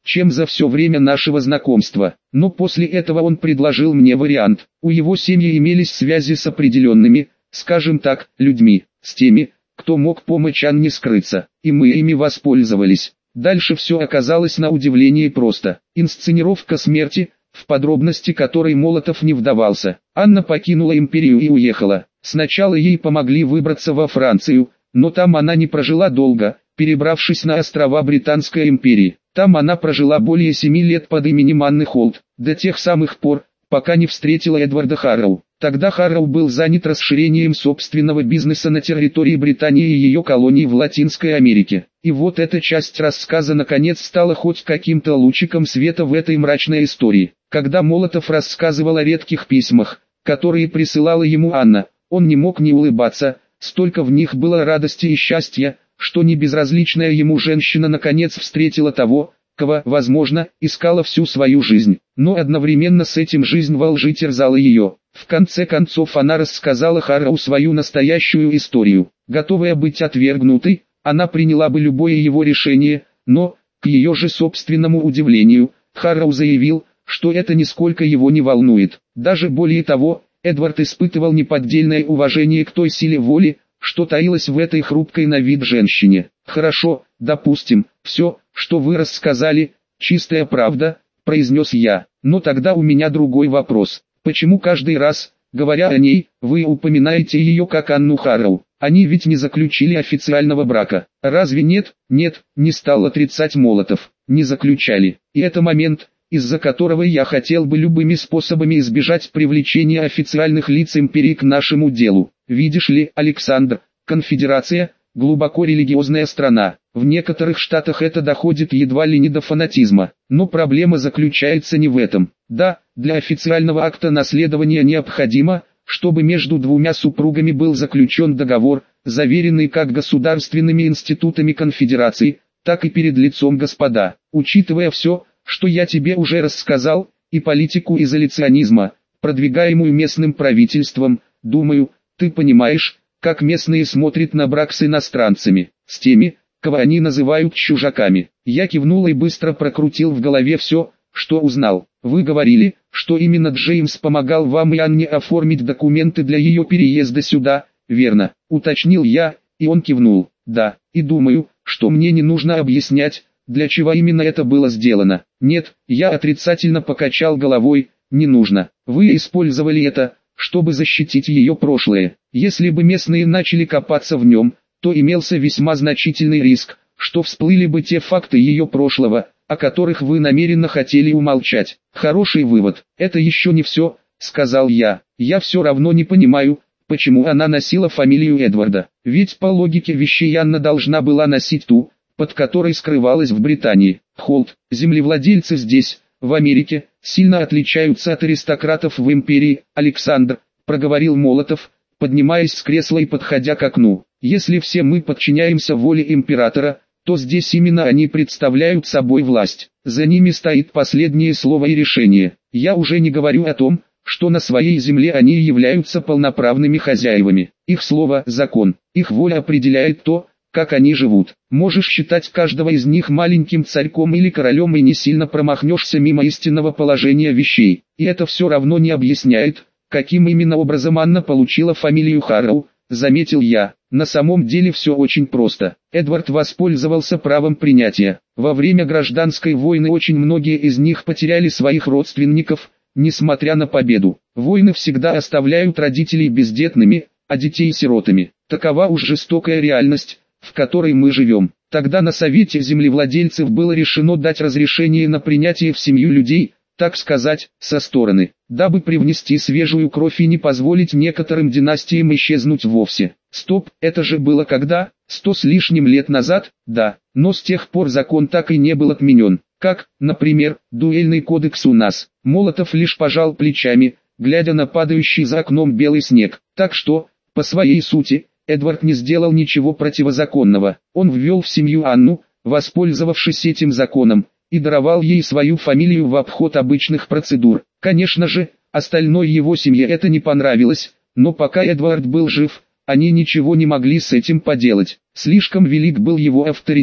Speaker 1: чем за все время нашего знакомства. Но после этого он предложил мне вариант. У его семьи имелись связи с определенными, скажем так, людьми, с теми, кто мог помочь Анне скрыться, и мы ими воспользовались. Дальше все оказалось на удивление просто. Инсценировка смерти, в подробности которой Молотов не вдавался. Анна покинула империю и уехала. Сначала ей помогли выбраться во Францию, но там она не прожила долго, перебравшись на острова Британской империи. Там она прожила более семи лет под именем Анны Холт, до тех самых пор, пока не встретила Эдварда Харроу. Тогда Харроу был занят расширением собственного бизнеса на территории Британии и ее колоний в Латинской Америке. И вот эта часть рассказа наконец стала хоть каким-то лучиком света в этой мрачной истории. Когда Молотов рассказывал о редких письмах, которые присылала ему Анна, он не мог не улыбаться, столько в них было радости и счастья, что небезразличная ему женщина наконец встретила того, кого, возможно, искала всю свою жизнь. Но одновременно с этим жизнь во лжи терзала ее. В конце концов она рассказала Харроу свою настоящую историю. Готовая быть отвергнутой, она приняла бы любое его решение, но, к ее же собственному удивлению, Харроу заявил, что это нисколько его не волнует. Даже более того, Эдвард испытывал неподдельное уважение к той силе воли, что таилось в этой хрупкой на вид женщине. «Хорошо, допустим, все, что вы рассказали, чистая правда», — произнес я. «Но тогда у меня другой вопрос. Почему каждый раз, говоря о ней, вы упоминаете ее как Анну Харроу? Они ведь не заключили официального брака. Разве нет?» «Нет», — не стал отрицать Молотов. «Не заключали. И это момент, из-за которого я хотел бы любыми способами избежать привлечения официальных лиц империи к нашему делу. Видишь ли, Александр, конфедерация – глубоко религиозная страна. В некоторых штатах это доходит едва ли не до фанатизма. Но проблема заключается не в этом. Да, для официального акта наследования необходимо, чтобы между двумя супругами был заключен договор, заверенный как государственными институтами конфедерации, так и перед лицом Господа. Учитывая все, что я тебе уже рассказал, и политику изоляционизма, продвигаемую местным правительством, думаю, ты понимаешь, как местные смотрят на брак с иностранцами, с теми, кого они называют чужаками. Я кивнул и быстро прокрутил в голове все, что узнал. Вы говорили, что именно Джеймс помогал вам и Анне оформить документы для ее переезда сюда, верно? Уточнил я, и он кивнул. Да, и думаю, что мне не нужно объяснять, для чего именно это было сделано. Нет, я отрицательно покачал головой, не нужно. Вы использовали это, чтобы защитить ее прошлое. Если бы местные начали копаться в нем, то имелся весьма значительный риск, что всплыли бы те факты ее прошлого, о которых вы намеренно хотели умолчать. Хороший вывод. Это еще не все, сказал я. Я все равно не понимаю, почему она носила фамилию Эдварда. Ведь по логике вещей Анна должна была носить ту, под которой скрывалась в Британии. Холт, землевладельцы здесь, в Америке, сильно отличаются от аристократов в империи. Александр, проговорил Молотов, поднимаясь с кресла и подходя к окну. Если все мы подчиняемся воле императора, то здесь именно они представляют собой власть. За ними стоит последнее слово и решение. Я уже не говорю о том, что на своей земле они являются полноправными хозяевами. Их слово – закон, их воля определяет то, как они живут. Можешь считать каждого из них маленьким царьком или королем и не сильно промахнешься мимо истинного положения вещей. И это все равно не объясняет, каким именно образом Анна получила фамилию Харроу, заметил я. На самом деле все очень просто. Эдвард воспользовался правом принятия. Во время гражданской войны очень многие из них потеряли своих родственников, несмотря на победу. Войны всегда оставляют родителей бездетными, а детей сиротами. Такова уж жестокая реальность, в которой мы живем. Тогда на Совете землевладельцев было решено дать разрешение на принятие в семью людей, так сказать, со стороны, дабы привнести свежую кровь и не позволить некоторым династиям исчезнуть вовсе. Стоп, это же было когда? Сто с лишним лет назад? Да, но с тех пор закон так и не был отменен. Как, например, дуэльный кодекс у нас. Молотов лишь пожал плечами, глядя на падающий за окном белый снег. Так что, по своей сути, Эдвард не сделал ничего противозаконного. Он ввел в семью Анну, воспользовавшись этим законом, и даровал ей свою фамилию в обход обычных процедур. Конечно же, остальной его семье это не понравилось, но пока Эдвард был жив, они ничего не могли с этим поделать. Слишком велик был его авторитет.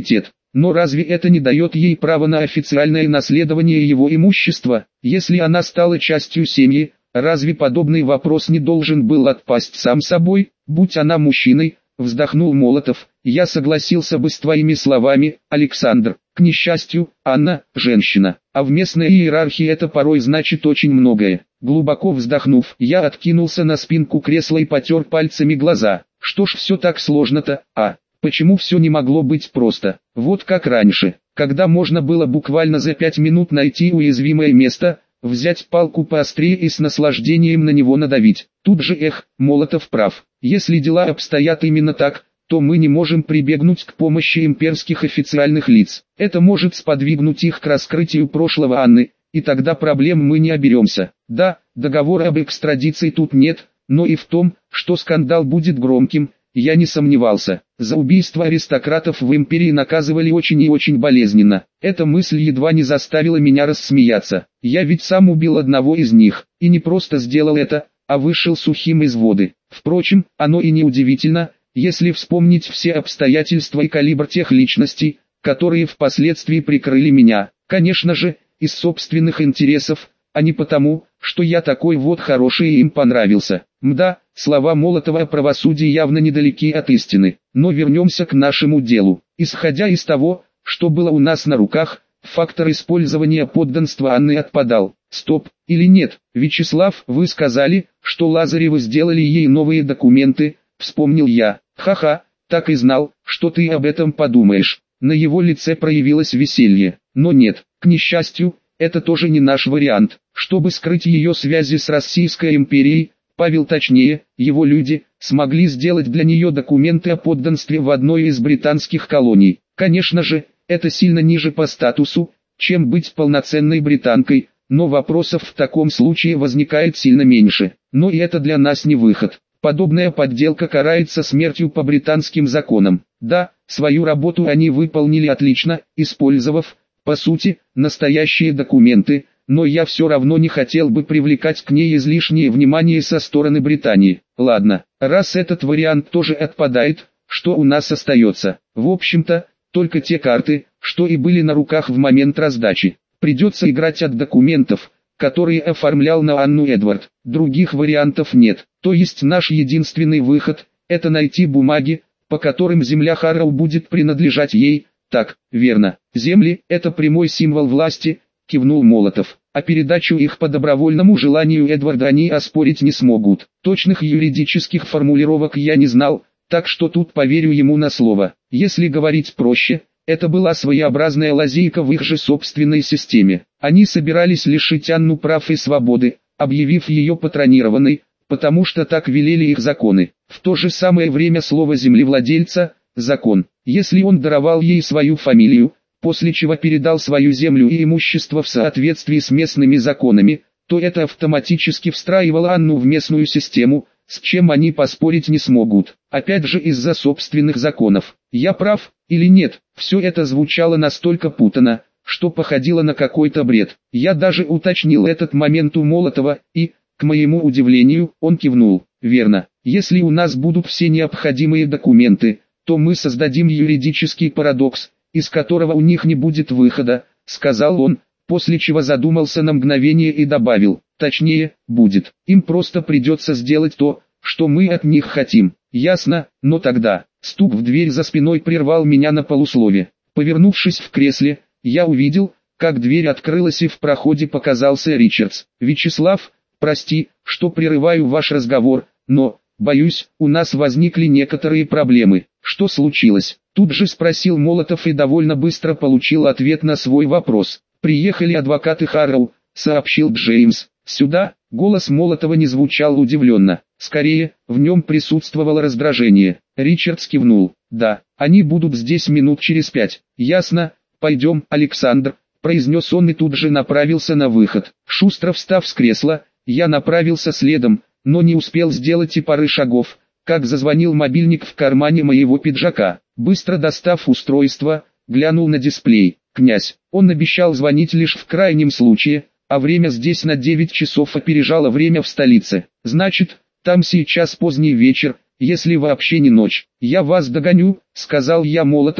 Speaker 1: Но разве это не дает ей права на официальное наследование его имущества, если она стала частью семьи? Разве подобный вопрос не должен был отпасть сам собой, будь она мужчиной? Вздохнул Молотов. Я согласился бы с твоими словами, Александр. К несчастью, Анна – женщина, а в местной иерархии это порой значит очень многое. Глубоко вздохнув, я откинулся на спинку кресла и потер пальцами глаза. Что ж все так сложно-то, а? Почему все не могло быть просто? Вот как раньше, когда можно было буквально за пять минут найти уязвимое место, взять палку поострее и с наслаждением на него надавить. Тут же эх, Молотов прав. Если дела обстоят именно так, то мы не можем прибегнуть к помощи имперских официальных лиц. Это может сподвигнуть их к раскрытию прошлого Анны, и тогда проблем мы не оберемся. Да, договора об экстрадиции тут нет, но и в том, что скандал будет громким, я не сомневался. За убийство аристократов в империи наказывали очень и очень болезненно. Эта мысль едва не заставила меня рассмеяться. Я ведь сам убил одного из них, и не просто сделал это, а вышел сухим из воды. Впрочем, оно и не удивительно, если вспомнить все обстоятельства и калибр тех личностей, которые впоследствии прикрыли меня. Конечно же, из собственных интересов, а не потому, что я такой вот хороший и им понравился. Мда, слова Молотова о правосудии явно недалеки от истины. Но вернемся к нашему делу. Исходя из того, что было у нас на руках, фактор использования подданства Анны отпадал. Стоп, или нет? Вячеслав, вы сказали, что Лазаревы сделали ей новые документы, вспомнил я. Ха-ха, так и знал, что ты об этом подумаешь. На его лице проявилось веселье. Но нет, к несчастью, это тоже не наш вариант. Чтобы скрыть ее связи с Российской империей, Павел, точнее, его люди, смогли сделать для нее документы о подданстве в одной из британских колоний. Конечно же, это сильно ниже по статусу, чем быть полноценной британкой, но вопросов в таком случае возникает сильно меньше. Но и это для нас не выход. Подобная подделка карается смертью по британским законам. Да, свою работу они выполнили отлично, использовав, по сути, настоящие документы, но я все равно не хотел бы привлекать к ней излишнее внимание со стороны Британии. Ладно, раз этот вариант тоже отпадает, что у нас остается? В общем-то, только те карты, что и были на руках в момент раздачи. Придется играть от документов, которые оформлял на Анну Эдвард. Других вариантов нет. То есть наш единственный выход – это найти бумаги, по которым земля Харроу будет принадлежать ей. Так, верно. Земли – это прямой символ власти, кивнул Молотов. А передачу их по добровольному желанию Эдварда они оспорить не смогут. Точных юридических формулировок я не знал, так что тут поверю ему на слово. Если говорить проще, это была своеобразная лазейка в их же собственной системе. Они собирались лишить Анну прав и свободы, объявив ее патронированной, потому что так велели их законы. В то же самое время слово землевладельца – закон. Если он даровал ей свою фамилию, после чего передал свою землю и имущество в соответствии с местными законами, то это автоматически встраивало Анну в местную систему, с чем они поспорить не смогут. Опять же из-за собственных законов. Я прав или нет? Все это звучало настолько путано, что походило на какой-то бред. Я даже уточнил этот момент у Молотова, и, к моему удивлению, он кивнул. Верно, если у нас будут все необходимые документы, то мы создадим юридический парадокс, из которого у них не будет выхода, сказал он, после чего задумался на мгновение и добавил, точнее, будет. Им просто придется сделать то, что мы от них хотим. Ясно, но тогда, стук в дверь за спиной прервал меня на полуслове. Повернувшись в кресле, я увидел, как дверь открылась и в проходе показался Ричардс. Вячеслав, прости, что прерываю ваш разговор, но, боюсь, у нас возникли некоторые проблемы. Что случилось? Тут же спросил Молотов и довольно быстро получил ответ на свой вопрос. Приехали адвокаты Харроу, сообщил Джеймс. Сюда, голос Молотова не звучал удивленно. Скорее, в нем присутствовало раздражение. Ричардс кивнул. Да, они будут здесь минут через пять. Ясно, пойдем, Александр, произнес он и тут же направился на выход. Шустро встав с кресла, я направился следом, но не успел сделать и пары шагов, как зазвонил мобильник в кармане моего пиджака. Быстро достав устройство, глянул на дисплей. Князь, он обещал звонить лишь в крайнем случае, а время здесь на девять часов опережало время в столице. Значит, там сейчас поздний вечер, если вообще не ночь. Я вас догоню, сказал я Молотову,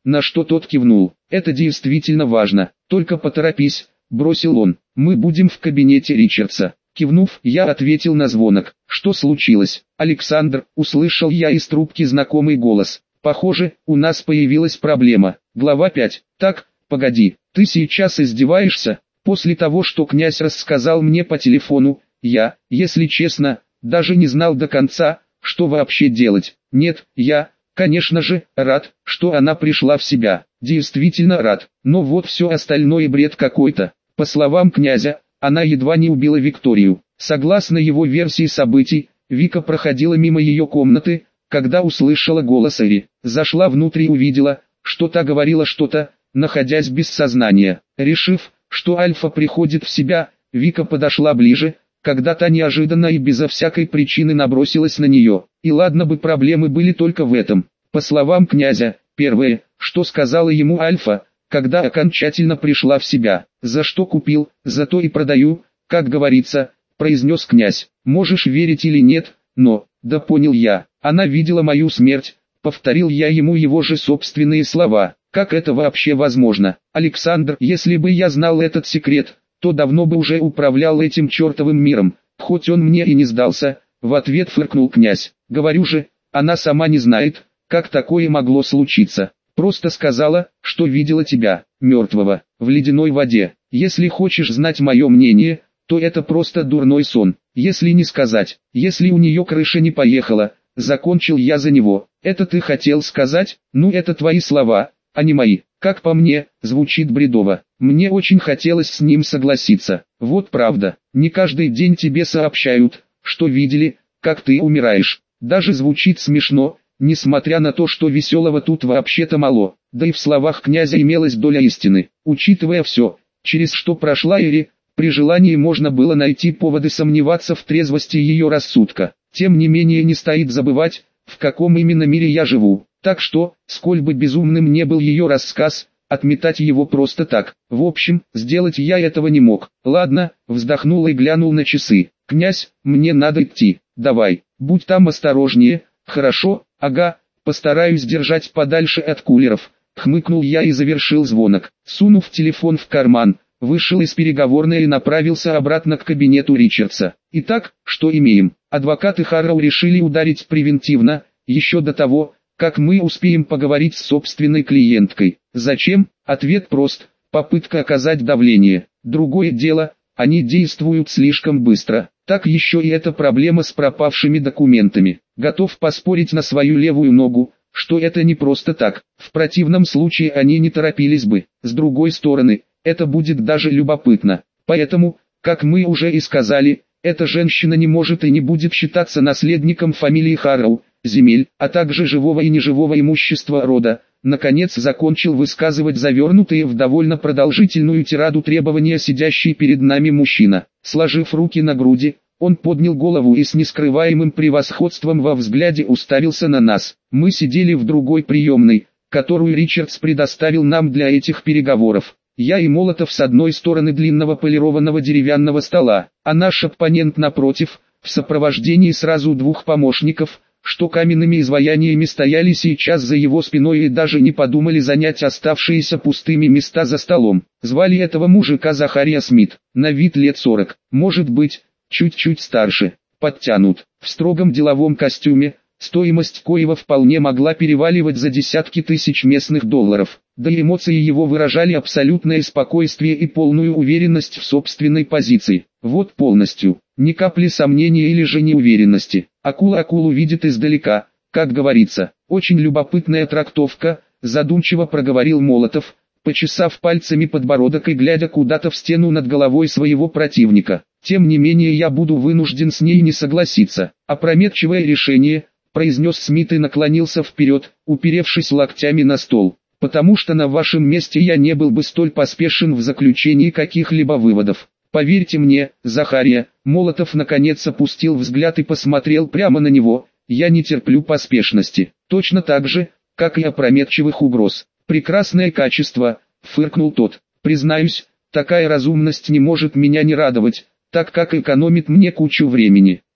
Speaker 1: на что тот кивнул. Это действительно важно, только поторопись, бросил он. Мы будем в кабинете Ричардса. Кивнув, я ответил на звонок. Что случилось? Александр, услышал я из трубки знакомый голос. Похоже, у нас появилась проблема. Глава пять. Так, погоди, ты сейчас издеваешься? После того, что князь рассказал мне по телефону, я, если честно, даже не знал до конца, что вообще делать. Нет, я, конечно же, рад, что она пришла в себя. Действительно рад, но вот все остальное бред какой-то. По словам князя, она едва не убила Викторию. Согласно его версии событий, Вика проходила мимо ее комнаты, когда услышала голос Эри. Зашла внутрь и увидела, что та говорила что-то, находясь без сознания. Решив, что Альфа приходит в себя, Вика подошла ближе, когда та неожиданно и безо всякой причины набросилась на нее. И ладно бы проблемы были только в этом. По словам князя, первое, что сказала ему Альфа, когда окончательно пришла в себя: «За что купил, за то и продаю», как говорится, произнес князь. Можешь верить или нет, но, да понял я, она видела мою смерть, повторил я ему его же собственные слова. Как это вообще возможно? Александр, если бы я знал этот секрет, то давно бы уже управлял этим чертовым миром, хоть он мне и не сдался, в ответ фыркнул князь. Говорю же, она сама не знает, как такое могло случиться. Просто сказала, что видела тебя, мертвого, в ледяной воде. Если хочешь знать мое мнение, то это просто дурной сон. Если не сказать, если у нее крыша не поехала, закончил я за него. Это ты хотел сказать? Ну это твои слова, а не мои. Как по мне, звучит бредово. Мне очень хотелось с ним согласиться. Вот правда, не каждый день тебе сообщают, что видели, как ты умираешь. Даже звучит смешно, несмотря на то, что веселого тут вообще-то мало. Да и в словах князя имелась доля истины. Учитывая все, через что прошла Эри, при желании можно было найти поводы сомневаться в трезвости ее рассудка. Тем не менее не стоит забывать, в каком именно мире я живу. Так что, сколь бы безумным не был ее рассказ, отметать его просто так. В общем, сделать я этого не мог. Ладно, вздохнул и глянул на часы. Князь, мне надо идти. Давай, будь там осторожнее. Хорошо, ага, постараюсь держать подальше от кулеров. Хмыкнул я и завершил звонок. Сунув телефон в карман, вышел из переговорной и направился обратно к кабинету Ричардса. Итак, что имеем? Адвокаты Харроу решили ударить превентивно, еще до того, как мы успеем поговорить с собственной клиенткой. Зачем? Ответ прост: попытка оказать давление. Другое дело, они действуют слишком быстро. Так еще и эта проблема с пропавшими документами. Готов поспорить на свою левую ногу, что это не просто так. В противном случае они не торопились бы. С другой стороны, это будет даже любопытно. Поэтому, как мы уже и сказали, эта женщина не может и не будет считаться наследником фамилии Харроу, земель, а также живого и неживого имущества рода. Наконец закончил высказывать завернутые в довольно продолжительную тираду требования сидящий перед нами мужчина. Сложив руки на груди, он поднял голову и с нескрываемым превосходством во взгляде уставился на нас. Мы сидели в другой приемной, которую Ричардс предоставил нам для этих переговоров. Я и Молотов с одной стороны длинного полированного деревянного стола, а наш оппонент напротив, в сопровождении сразу двух помощников, что каменными изваяниями стояли сейчас за его спиной и даже не подумали занять оставшиеся пустыми места за столом. Звали этого мужика Захария Смит, на вид лет сорок, может быть, чуть-чуть старше, подтянут, в строгом деловом костюме, стоимость коего вполне могла переваливать за десятки тысяч местных долларов. Да и эмоции его выражали абсолютное спокойствие и полную уверенность в собственной позиции. Вот полностью, ни капли сомнения или же неуверенности. Акула акулу видит издалека, как говорится. Очень любопытная трактовка, задумчиво проговорил Молотов, почесав пальцами подбородок и глядя куда-то в стену над головой своего противника. Тем не менее я буду вынужден с ней не согласиться. Опрометчивое решение, произнес Смит и наклонился вперед, уперевшись локтями на стол. Потому что на вашем месте я не был бы столь поспешен в заключении каких-либо выводов. Поверьте мне, Захария, Молотов наконец опустил взгляд и посмотрел прямо на него, я не терплю поспешности. Точно так же, как и опрометчивых угроз. Прекрасное качество, фыркнул тот. Признаюсь, такая разумность не может меня не радовать, так как экономит мне кучу времени.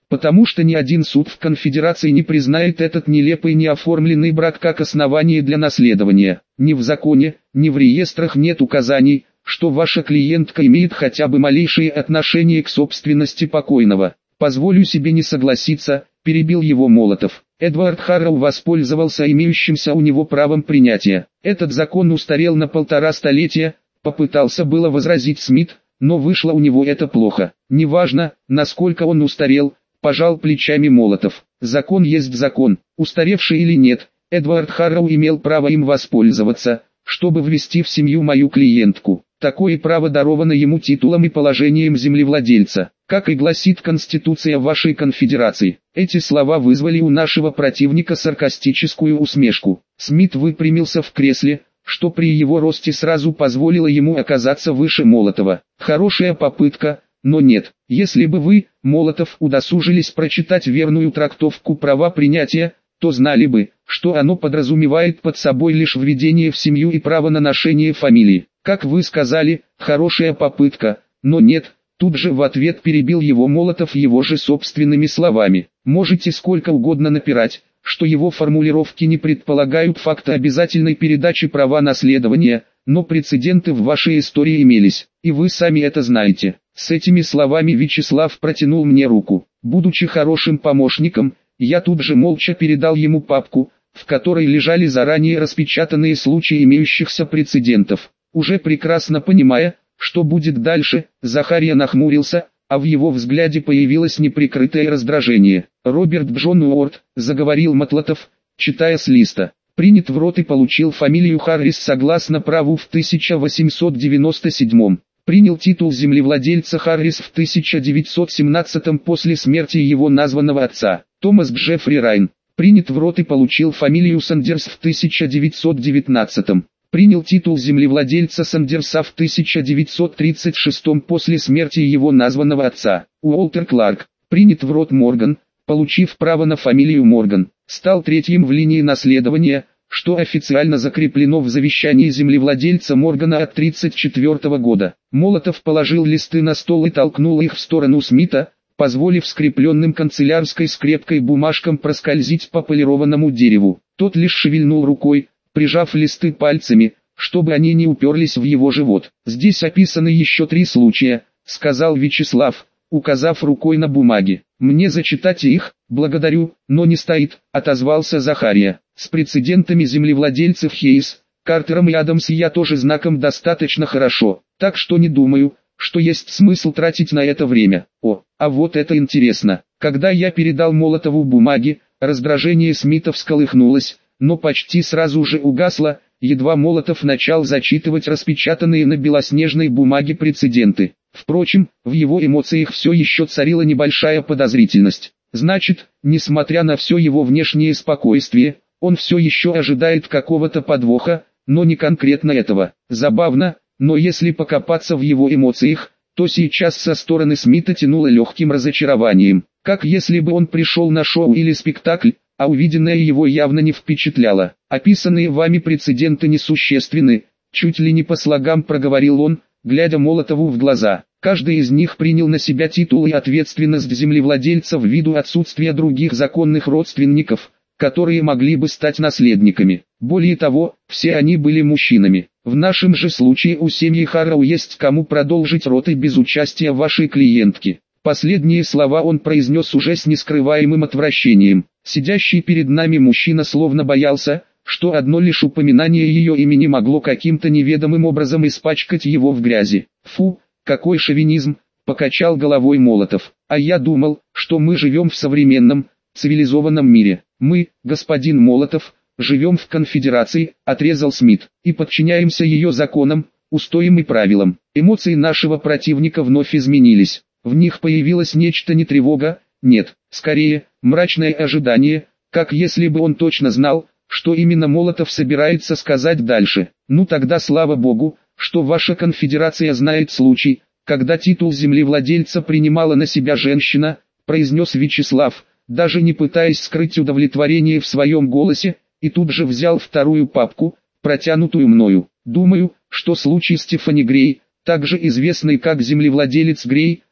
Speaker 1: Потому что ни один суд в конфедерации не признает этот нелепый неоформленный брак как основание для наследования. Ни в законе, ни в реестрах нет указаний, что ваша клиентка имеет хотя бы малейшее отношение к собственности покойного. Позволю себе не согласиться, перебил его Молотов. Эдвард Харроу воспользовался имеющимся у него правом принятия. Этот закон устарел на полтора столетия, попытался было возразить Смит, но вышло у него это плохо. Неважно, насколько он устарел, пожал плечами Молотов. Закон есть закон, устаревший или нет, Эдвард Харроу имел право им воспользоваться, чтобы ввести в семью мою клиентку. Такое право даровано ему титулом и положением землевладельца, как и гласит Конституция вашей конфедерации. Эти слова вызвали у нашего противника саркастическую усмешку. Смит выпрямился в кресле, что при его росте сразу позволило ему оказаться выше Молотова. Хорошая попытка, но нет. Если бы вы, Молотов, удосужились прочитать верную трактовку права принятия, то знали бы, что оно подразумевает под собой лишь введение в семью и право на ношение фамилии. Как вы сказали, хорошая попытка, но нет, тут же в ответ перебил его Молотов его же собственными словами. Можете сколько угодно напирать, что его формулировки не предполагают факта обязательной передачи права наследования, но прецеденты в вашей истории имелись, и вы сами это знаете. С этими словами Вячеслав протянул мне руку. Будучи хорошим помощником, я тут же молча передал ему папку, в которой лежали заранее распечатанные случаи имеющихся прецедентов. Уже прекрасно понимая, что будет дальше, Захария нахмурился, а в его взгляде появилось неприкрытое раздражение. «Роберт Джон Уорд», — заговорил Матлотов, читая с листа, — «принят в рот и получил фамилию Харрис согласно праву в тысяча восемьсот девяносто седьмом. Принял титул землевладельца Харрис в тысяча девятьсот семнадцатом после смерти его названного отца, Томас Джеффри Райн. Принят в рот и получил фамилию Сандерс в тысяча девятьсот девятнадцатом. Принял титул землевладельца Сандерса в тысяча девятьсот тридцать шестом после смерти его названного отца. Уолтер Кларк. Принят в рот Морган, получив право на фамилию Морган. Стал третьим в линии наследования, что официально закреплено в завещании землевладельца Моргана от тридцать четвёртого года. Молотов положил листы на стол и толкнул их в сторону Смита, позволив скрепленным канцелярской скрепкой бумажкам проскользить по полированному дереву. Тот лишь шевельнул рукой, прижав листы пальцами, чтобы они не уперлись в его живот. «Здесь описаны еще три случая», — сказал Вячеслав, указав рукой на бумаги. «Мне зачитать их?» «Благодарю, но не стоит», — отозвался Захария. «С прецедентами землевладельцев Хейс, Картером и Адамс я тоже знаком достаточно хорошо, так что не думаю, что есть смысл тратить на это время. О, а вот это интересно». Когда я передал Молотову бумаги, раздражение Смита всколыхнулось, но почти сразу же угасло, едва Молотов начал зачитывать распечатанные на белоснежной бумаге прецеденты. Впрочем, в его эмоциях все еще царила небольшая подозрительность. Значит, несмотря на все его внешнее спокойствие, он все еще ожидает какого-то подвоха, но не конкретно этого. Забавно, но если покопаться в его эмоциях, то сейчас со стороны Смита тянуло легким разочарованием, как если бы он пришел на шоу или спектакль, а увиденное его явно не впечатляло. «Описанные вами прецеденты несущественны», чуть ли не по слогам проговорил он, глядя Молотову в глаза. «Каждый из них принял на себя титул и ответственность землевладельца ввиду отсутствия других законных родственников, которые могли бы стать наследниками. Более того, все они были мужчинами. В нашем же случае у семьи Харроу есть кому продолжить род и без участия вашей клиентки». Последние слова он произнес уже с нескрываемым отвращением. Сидящий перед нами мужчина словно боялся, что одно лишь упоминание ее имени могло каким-то неведомым образом испачкать его в грязи. «Фу, какой шовинизм!» — покачал головой Молотов. «А я думал, что мы живем в современном, цивилизованном мире. Мы, господин Молотов, живем в конфедерации», — отрезал Смит, «и подчиняемся ее законам, устоям и правилам». Эмоции нашего противника вновь изменились. В них появилось нечто не тревога, нет, скорее, мрачное ожидание, как если бы он точно знал, что именно Молотов собирается сказать дальше. «Ну тогда слава богу, что ваша конфедерация знает случай, когда титул землевладельца принимала на себя женщина», произнес Вячеслав, даже не пытаясь скрыть удовлетворение в своем голосе, и тут же взял вторую папку, протянутую мною. «Думаю, что случай Стефани Грей, также известный как землевладелец Грей,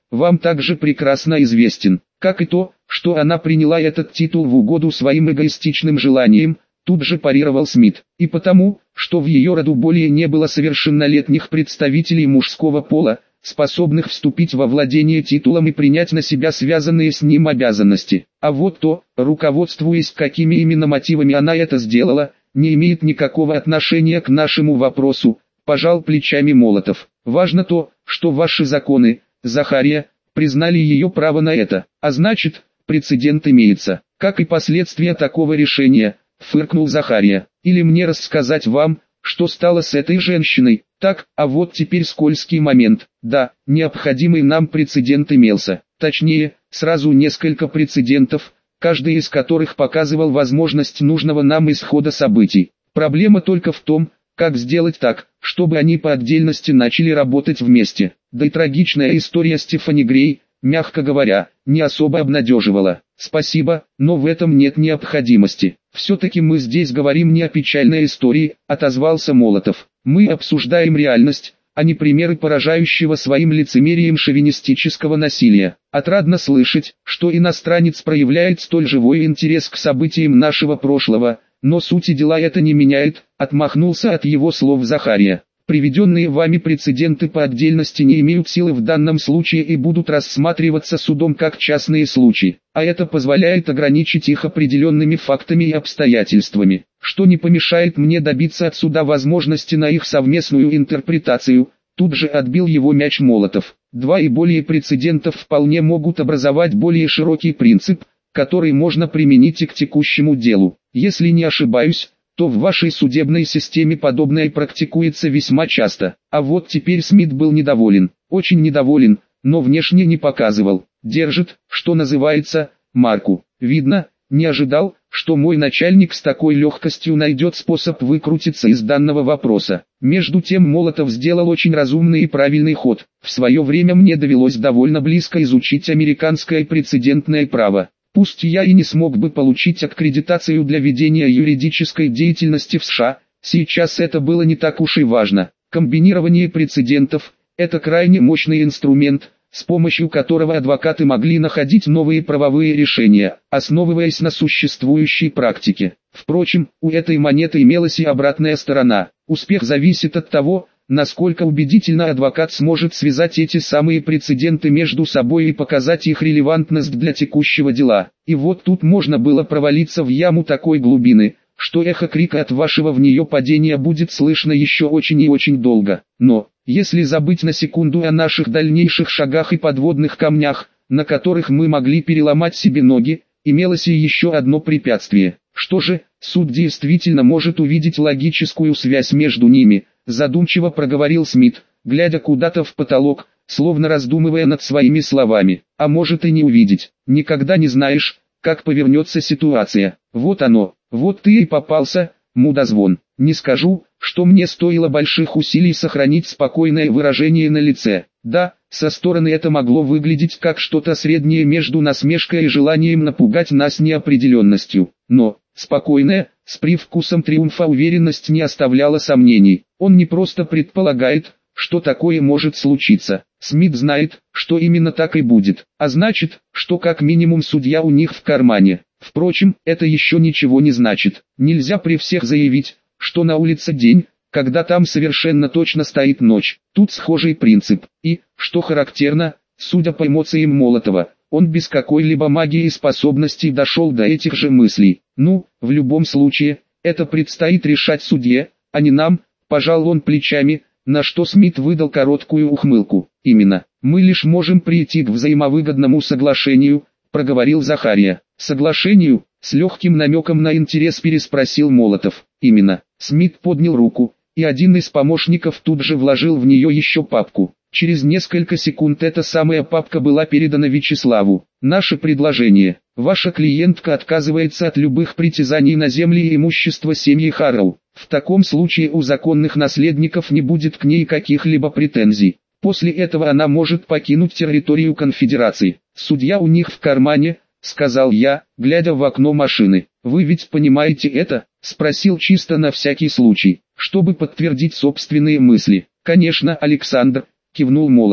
Speaker 1: вам также прекрасно известен, как и то, что она приняла этот титул в угоду своим эгоистичным желаниям, тут же парировал Смит, и потому, что в ее роду более не было совершеннолетних представителей мужского пола, способных вступить во владение титулом и принять на себя связанные с ним обязанности. А вот то, руководствуясь какими именно мотивами она это сделала, не имеет никакого отношения к нашему вопросу, пожал плечами Молотов. Важно то, что ваши законы, Захария, признали ее право на это, а значит, прецедент имеется, как и последствия такого решения, фыркнул Захария. Или мне рассказать вам, что стало с этой женщиной? Так, а вот теперь скользкий момент. Да, необходимый нам прецедент имелся. Точнее, сразу несколько прецедентов, каждый из которых показывал возможность нужного нам исхода событий. Проблема только в том, как сделать так, чтобы они по отдельности начали работать вместе. Да и трагичная история Стефани Грей, мягко говоря, не особо обнадеживала. Спасибо, но в этом нет необходимости. Все-таки мы здесь говорим не о печальной истории, отозвался Молотов. Мы обсуждаем реальность, а не примеры поражающего своим лицемерием шовинистического насилия. Отрадно слышать, что иностранец проявляет столь живой интерес к событиям нашего прошлого, но сути дела это не меняет, отмахнулся от его слов Захария. Приведенные вами прецеденты по отдельности не имеют силы в данном случае и будут рассматриваться судом как частные случаи, а это позволяет ограничить их определенными фактами и обстоятельствами, что не помешает мне добиться от суда возможности на их совместную интерпретацию. Тут же отбил его мяч Молотов. Два и более прецедентов вполне могут образовать более широкий принцип, который можно применить и к текущему делу. Если не ошибаюсь, то в вашей судебной системе подобное практикуется весьма часто. А вот теперь Смит был недоволен, очень недоволен, но внешне не показывал. Держит, что называется, марку. Видно, не ожидал, что мой начальник с такой легкостью найдет способ выкрутиться из данного вопроса. Между тем Молотов сделал очень разумный и правильный ход. В свое время мне довелось довольно близко изучить американское прецедентное право. Пусть я и не смог бы получить аккредитацию для ведения юридической деятельности в США, сейчас это было не так уж и важно. Комбинирование прецедентов – это крайне мощный инструмент, с помощью которого адвокаты могли находить новые правовые решения, основываясь на существующей практике. Впрочем, у этой монеты имелась и обратная сторона. Успех зависит от того, насколько убедительно адвокат сможет связать эти самые прецеденты между собой и показать их релевантность для текущего дела. И вот тут можно было провалиться в яму такой глубины, что эхо крика от вашего в нее падения будет слышно еще очень и очень долго. Но, если забыть на секунду о наших дальнейших шагах и подводных камнях, на которых мы могли переломать себе ноги, имелось и еще одно препятствие. Что же, суд действительно может увидеть логическую связь между ними, задумчиво проговорил Смит, глядя куда-то в потолок, словно раздумывая над своими словами. А может и не увидеть. Никогда не знаешь, как повернется ситуация. Вот оно, вот ты и попался, мудозвон. Не скажу, что мне стоило больших усилий сохранить спокойное выражение на лице. Да, со стороны это могло выглядеть как что-то среднее между насмешкой и желанием напугать нас неопределенностью. Но, спокойная, с привкусом триумфа уверенность не оставляла сомнений. Он не просто предполагает, что такое может случиться. Смит знает, что именно так и будет. А значит, что как минимум судья у них в кармане. Впрочем, это еще ничего не значит. Нельзя при всех заявить, что на улице день, когда там совершенно точно стоит ночь. Тут схожий принцип. И, что характерно, судя по эмоциям Молотова, он без какой-либо магии и способностей дошел до этих же мыслей. Ну, в любом случае, это предстоит решать судье, а не нам, пожал он плечами, на что Смит выдал короткую ухмылку. Именно, мы лишь можем прийти к взаимовыгодному соглашению, проговорил Захария. Соглашению, с легким намеком на интерес переспросил Молотов. Именно, Смит поднял руку, и один из помощников тут же вложил в нее еще папку. Через несколько секунд эта самая папка была передана Вячеславу. Наше предложение. Ваша клиентка отказывается от любых притязаний на земли и имущество семьи Харроу. В таком случае у законных наследников не будет к ней каких-либо претензий. После этого она может покинуть территорию конфедерации. Судья у них в кармане, сказал я, глядя в окно машины. Вы ведь понимаете это? Спросил чисто на всякий случай, чтобы подтвердить собственные мысли. Конечно, Александр, кивнул Молотов.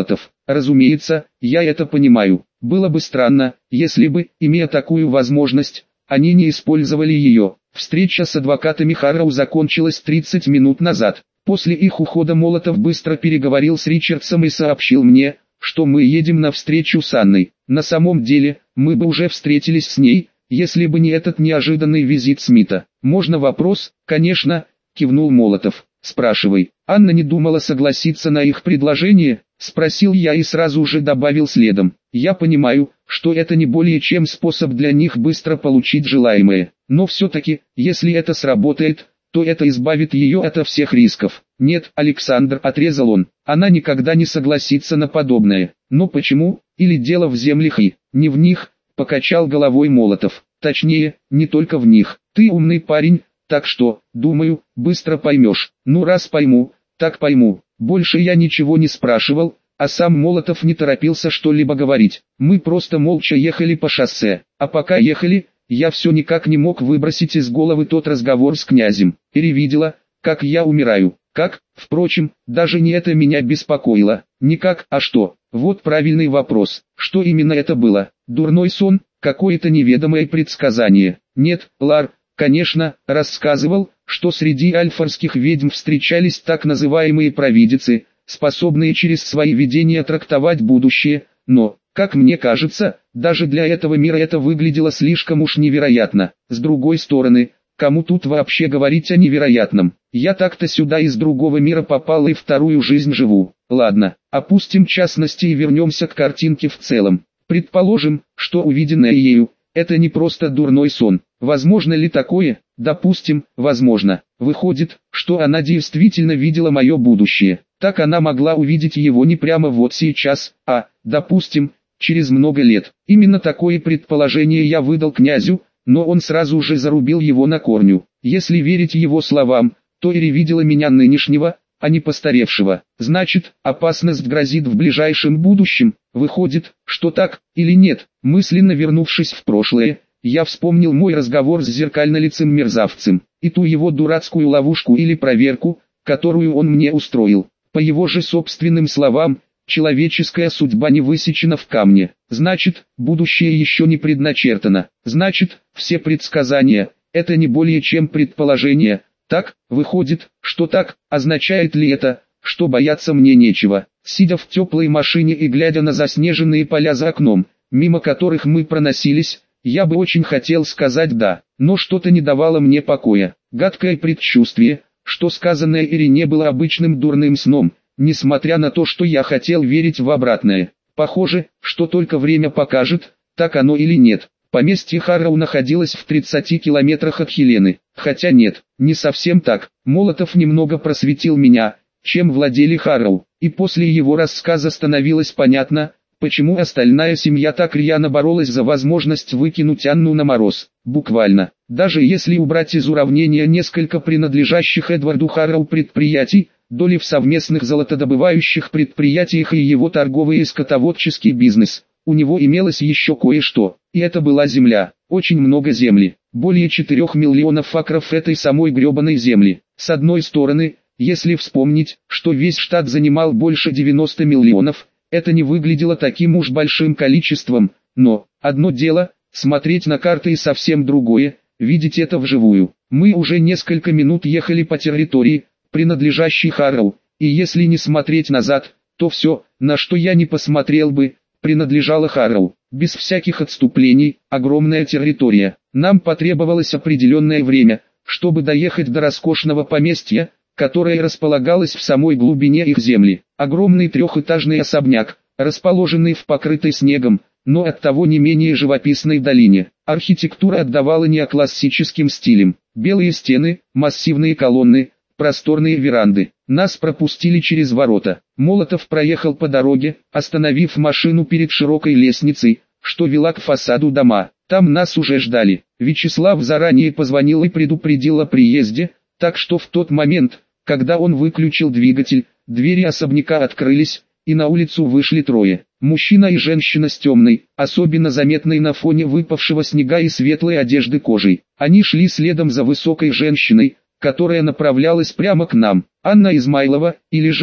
Speaker 1: разумеется, я это понимаю. Было бы странно, если бы, имея такую возможность, они не использовали ее. Встреча с адвокатами Харроу закончилась тридцать минут назад. После их ухода Молотов быстро переговорил с Ричардсом и сообщил мне, что мы едем на встречу с Анной. На самом деле, мы бы уже встретились с ней, если бы не этот неожиданный визит Смита. «Можно вопрос?» «Конечно», — кивнул Молотов. «Спрашивай». Анна не думала согласиться на их предложение, спросил я и сразу же добавил следом. «Я понимаю, что это не более чем способ для них быстро получить желаемое. Но все-таки, если это сработает, то это избавит ее ото всех рисков». «Нет, Александр», — отрезал он, — «она никогда не согласится на подобное». «Но почему? Или дело в землях и...» «Не в них», — покачал головой Молотов. «Точнее, не только в них. Ты умный парень, так что, думаю, быстро поймешь». «Ну раз пойму, так пойму». Больше я ничего не спрашивал, а сам Молотов не торопился что-либо говорить. Мы просто молча ехали по шоссе, а пока ехали, я все никак не мог выбросить из головы тот разговор с князем. Ири видела, как я умираю. Как, впрочем, даже не это меня беспокоило. Никак, а что? Вот правильный вопрос. Что именно это было? Дурной сон? Какое-то неведомое предсказание? Нет, Лар, конечно, рассказывал, что среди альфарских ведьм встречались так называемые провидицы, способные через свои видения трактовать будущее, но, как мне кажется, даже для этого мира это выглядело слишком уж невероятно. С другой стороны, кому тут вообще говорить о невероятном? Я так-то сюда из другого мира попал и вторую жизнь живу. Ладно, опустим частности и вернемся к картинке в целом. Предположим, что увиденное ею – это не просто дурной сон. Возможно ли такое? Допустим, возможно. Выходит, что она действительно видела мое будущее. Так она могла увидеть его не прямо вот сейчас, а, допустим, через много лет. Именно такое предположение я выдал князю, но он сразу же зарубил его на корню. Если верить его словам, то Ири видела меня нынешнего, а не постаревшего. Значит, опасность грозит в ближайшем будущем. Выходит, что так, или нет? Мысленно вернувшись в прошлое, я вспомнил мой разговор с зеркальнолицым мерзавцем, и ту его дурацкую ловушку или проверку, которую он мне устроил. По его же собственным словам, человеческая судьба не высечена в камне. Значит, будущее еще не предначертано. Значит, все предсказания – это не более чем предположения. Так, выходит, что так, означает ли это, что бояться мне нечего? Сидя в теплой машине и глядя на заснеженные поля за окном, мимо которых мы проносились, я бы очень хотел сказать «да», но что-то не давало мне покоя. Гадкое предчувствие, что сказанное Ири не было обычным дурным сном, несмотря на то, что я хотел верить в обратное. Похоже, что только время покажет, так оно или нет. Поместье Харроу находилось в тридцати километрах от Хелены. Хотя нет, не совсем так. Молотов немного просветил меня, чем владели Харроу, и после его рассказа становилось понятно, почему остальная семья так рьяно боролась за возможность выкинуть Анну на мороз. Буквально. Даже если убрать из уравнения несколько принадлежащих Эдварду Харроу предприятий, доли в совместных золотодобывающих предприятиях и его торговый и скотоводческий бизнес, у него имелось еще кое-что, и это была земля, очень много земли, более четырёх миллионов акров этой самой гребаной земли. С одной стороны, если вспомнить, что весь штат занимал больше девяноста миллионов, это не выглядело таким уж большим количеством, но, одно дело, смотреть на карты и совсем другое, видеть это вживую. Мы уже несколько минут ехали по территории, принадлежащей Харроу, и если не смотреть назад, то все, на что я не посмотрел бы, принадлежало Харроу. Без всяких отступлений, огромная территория. Нам потребовалось определенное время, чтобы доехать до роскошного поместья, которое располагалось в самой глубине их земли. Огромный трехэтажный особняк, расположенный в покрытой снегом, но оттого не менее живописной долине. Архитектура отдавала неоклассическим стилем. Белые стены, массивные колонны, просторные веранды. Нас пропустили через ворота. Молотов проехал по дороге, остановив машину перед широкой лестницей, что вела к фасаду дома. Там нас уже ждали. Вячеслав заранее позвонил и предупредил о приезде, так что в тот момент, когда он выключил двигатель, двери особняка открылись, и на улицу вышли трое. Мужчина и женщина с темной, особенно заметной на фоне выпавшего снега и светлой одежды кожей. Они шли следом за высокой женщиной, которая направлялась прямо к нам. Анна Измайлова, или же,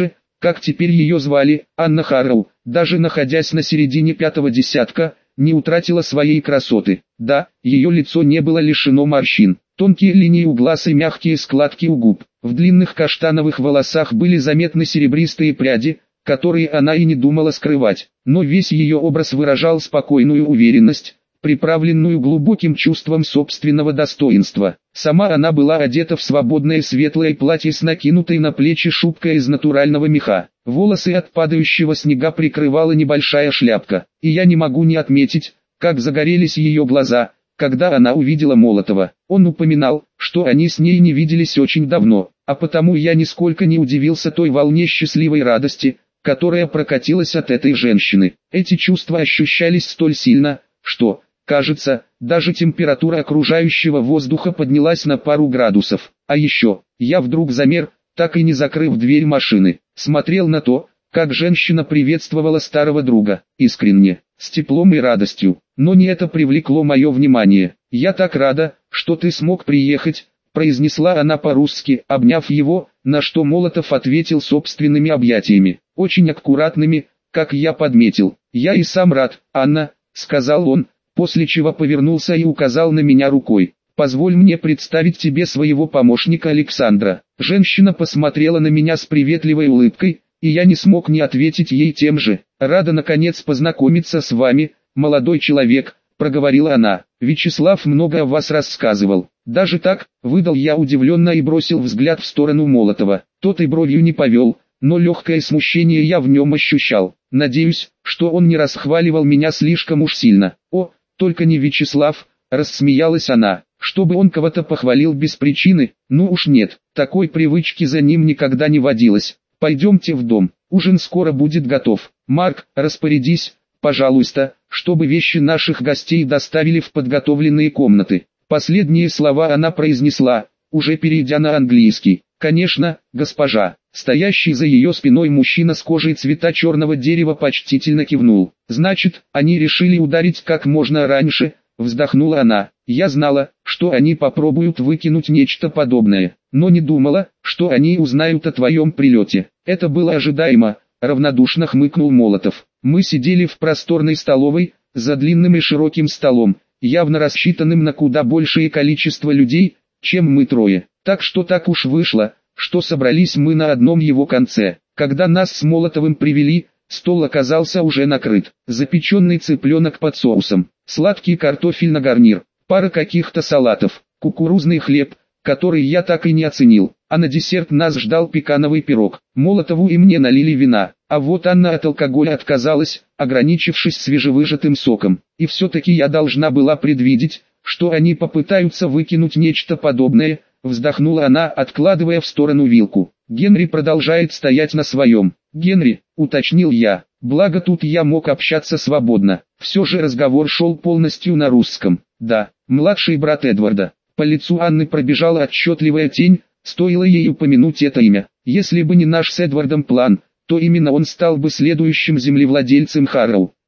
Speaker 1: как теперь ее звали, Анна Харроу, даже находясь на середине пятого десятка, не утратила своей красоты. Да, ее лицо не было лишено морщин. Тонкие линии у глаз и мягкие складки у губ. В длинных каштановых волосах были заметны серебристые пряди, которые она и не думала скрывать. Но весь ее образ выражал спокойную уверенность, приправленную глубоким чувством собственного достоинства. Сама она была одета в свободное светлое платье с накинутой на плечи шубкой из натурального меха. Волосы от падающего снега прикрывала небольшая шляпка. И я не могу не отметить, как загорелись ее глаза, когда она увидела Молотова. Он упоминал, что они с ней не виделись очень давно, а потому я нисколько не удивился той волне счастливой радости, которая прокатилась от этой женщины. Эти чувства ощущались столь сильно, что, кажется, даже температура окружающего воздуха поднялась на пару градусов. А еще, я вдруг замер, так и не закрыв дверь машины, смотрел на то, как женщина приветствовала старого друга, искренне, с теплом и радостью. Но не это привлекло мое внимание. «Я так рада, что ты смог приехать», — произнесла она по-русски, обняв его, на что Молотов ответил собственными объятиями, очень аккуратными, как я подметил. «Я и сам рад, Анна», — сказал он, после чего повернулся и указал на меня рукой. «Позволь мне представить тебе своего помощника Александра». Женщина посмотрела на меня с приветливой улыбкой, и я не смог не ответить ей тем же. «Рада наконец познакомиться с вами, молодой человек», — проговорила она. «Вячеслав много о вас рассказывал». «Даже так?» — выдал я удивленно и бросил взгляд в сторону Молотова. Тот и бровью не повел, но легкое смущение я в нем ощущал. Надеюсь, что он не расхваливал меня слишком уж сильно. «О, только не Вячеслав», — рассмеялась она. «Чтобы он кого-то похвалил без причины, ну уж нет, такой привычки за ним никогда не водилось. Пойдемте в дом, ужин скоро будет готов. Марк, распорядись, пожалуйста, чтобы вещи наших гостей доставили в подготовленные комнаты». Последние слова она произнесла, уже перейдя на английский. «Конечно, госпожа». Стоящий за ее спиной мужчина с кожей цвета черного дерева почтительно кивнул. «Значит, они решили ударить как можно раньше», — вздохнула она. «Я знала, что они попробуют выкинуть нечто подобное, но не думала, что они узнают о твоем прилете». «Это было ожидаемо», — равнодушно хмыкнул Молотов. Мы сидели в просторной столовой, за длинным и широким столом, явно рассчитанным на куда большее количество людей, чем мы трое. Так что так уж вышло, что собрались мы на одном его конце. Когда нас с Молотовым привели, стол оказался уже накрыт. Запеченный цыпленок под соусом, сладкий картофель на гарнир, пара каких-то салатов, кукурузный хлеб, который я так и не оценил. А на десерт нас ждал пекановый пирог. Молотову и мне налили вина, а вот Анна от алкоголя отказалась, ограничившись свежевыжатым соком. И все-таки я должна была предвидеть, что они попытаются выкинуть нечто подобное, вздохнула она, откладывая в сторону вилку. Генри продолжает стоять на своем. «Генри», — уточнил я, благо тут я мог общаться свободно. Все же разговор шел полностью на русском. «Да, младший брат Эдварда». По лицу Анны пробежала отчетливая тень, стоило ей упомянуть это имя. Если бы не наш с Эдвардом план, то именно он стал бы следующим землевладельцем Харроу.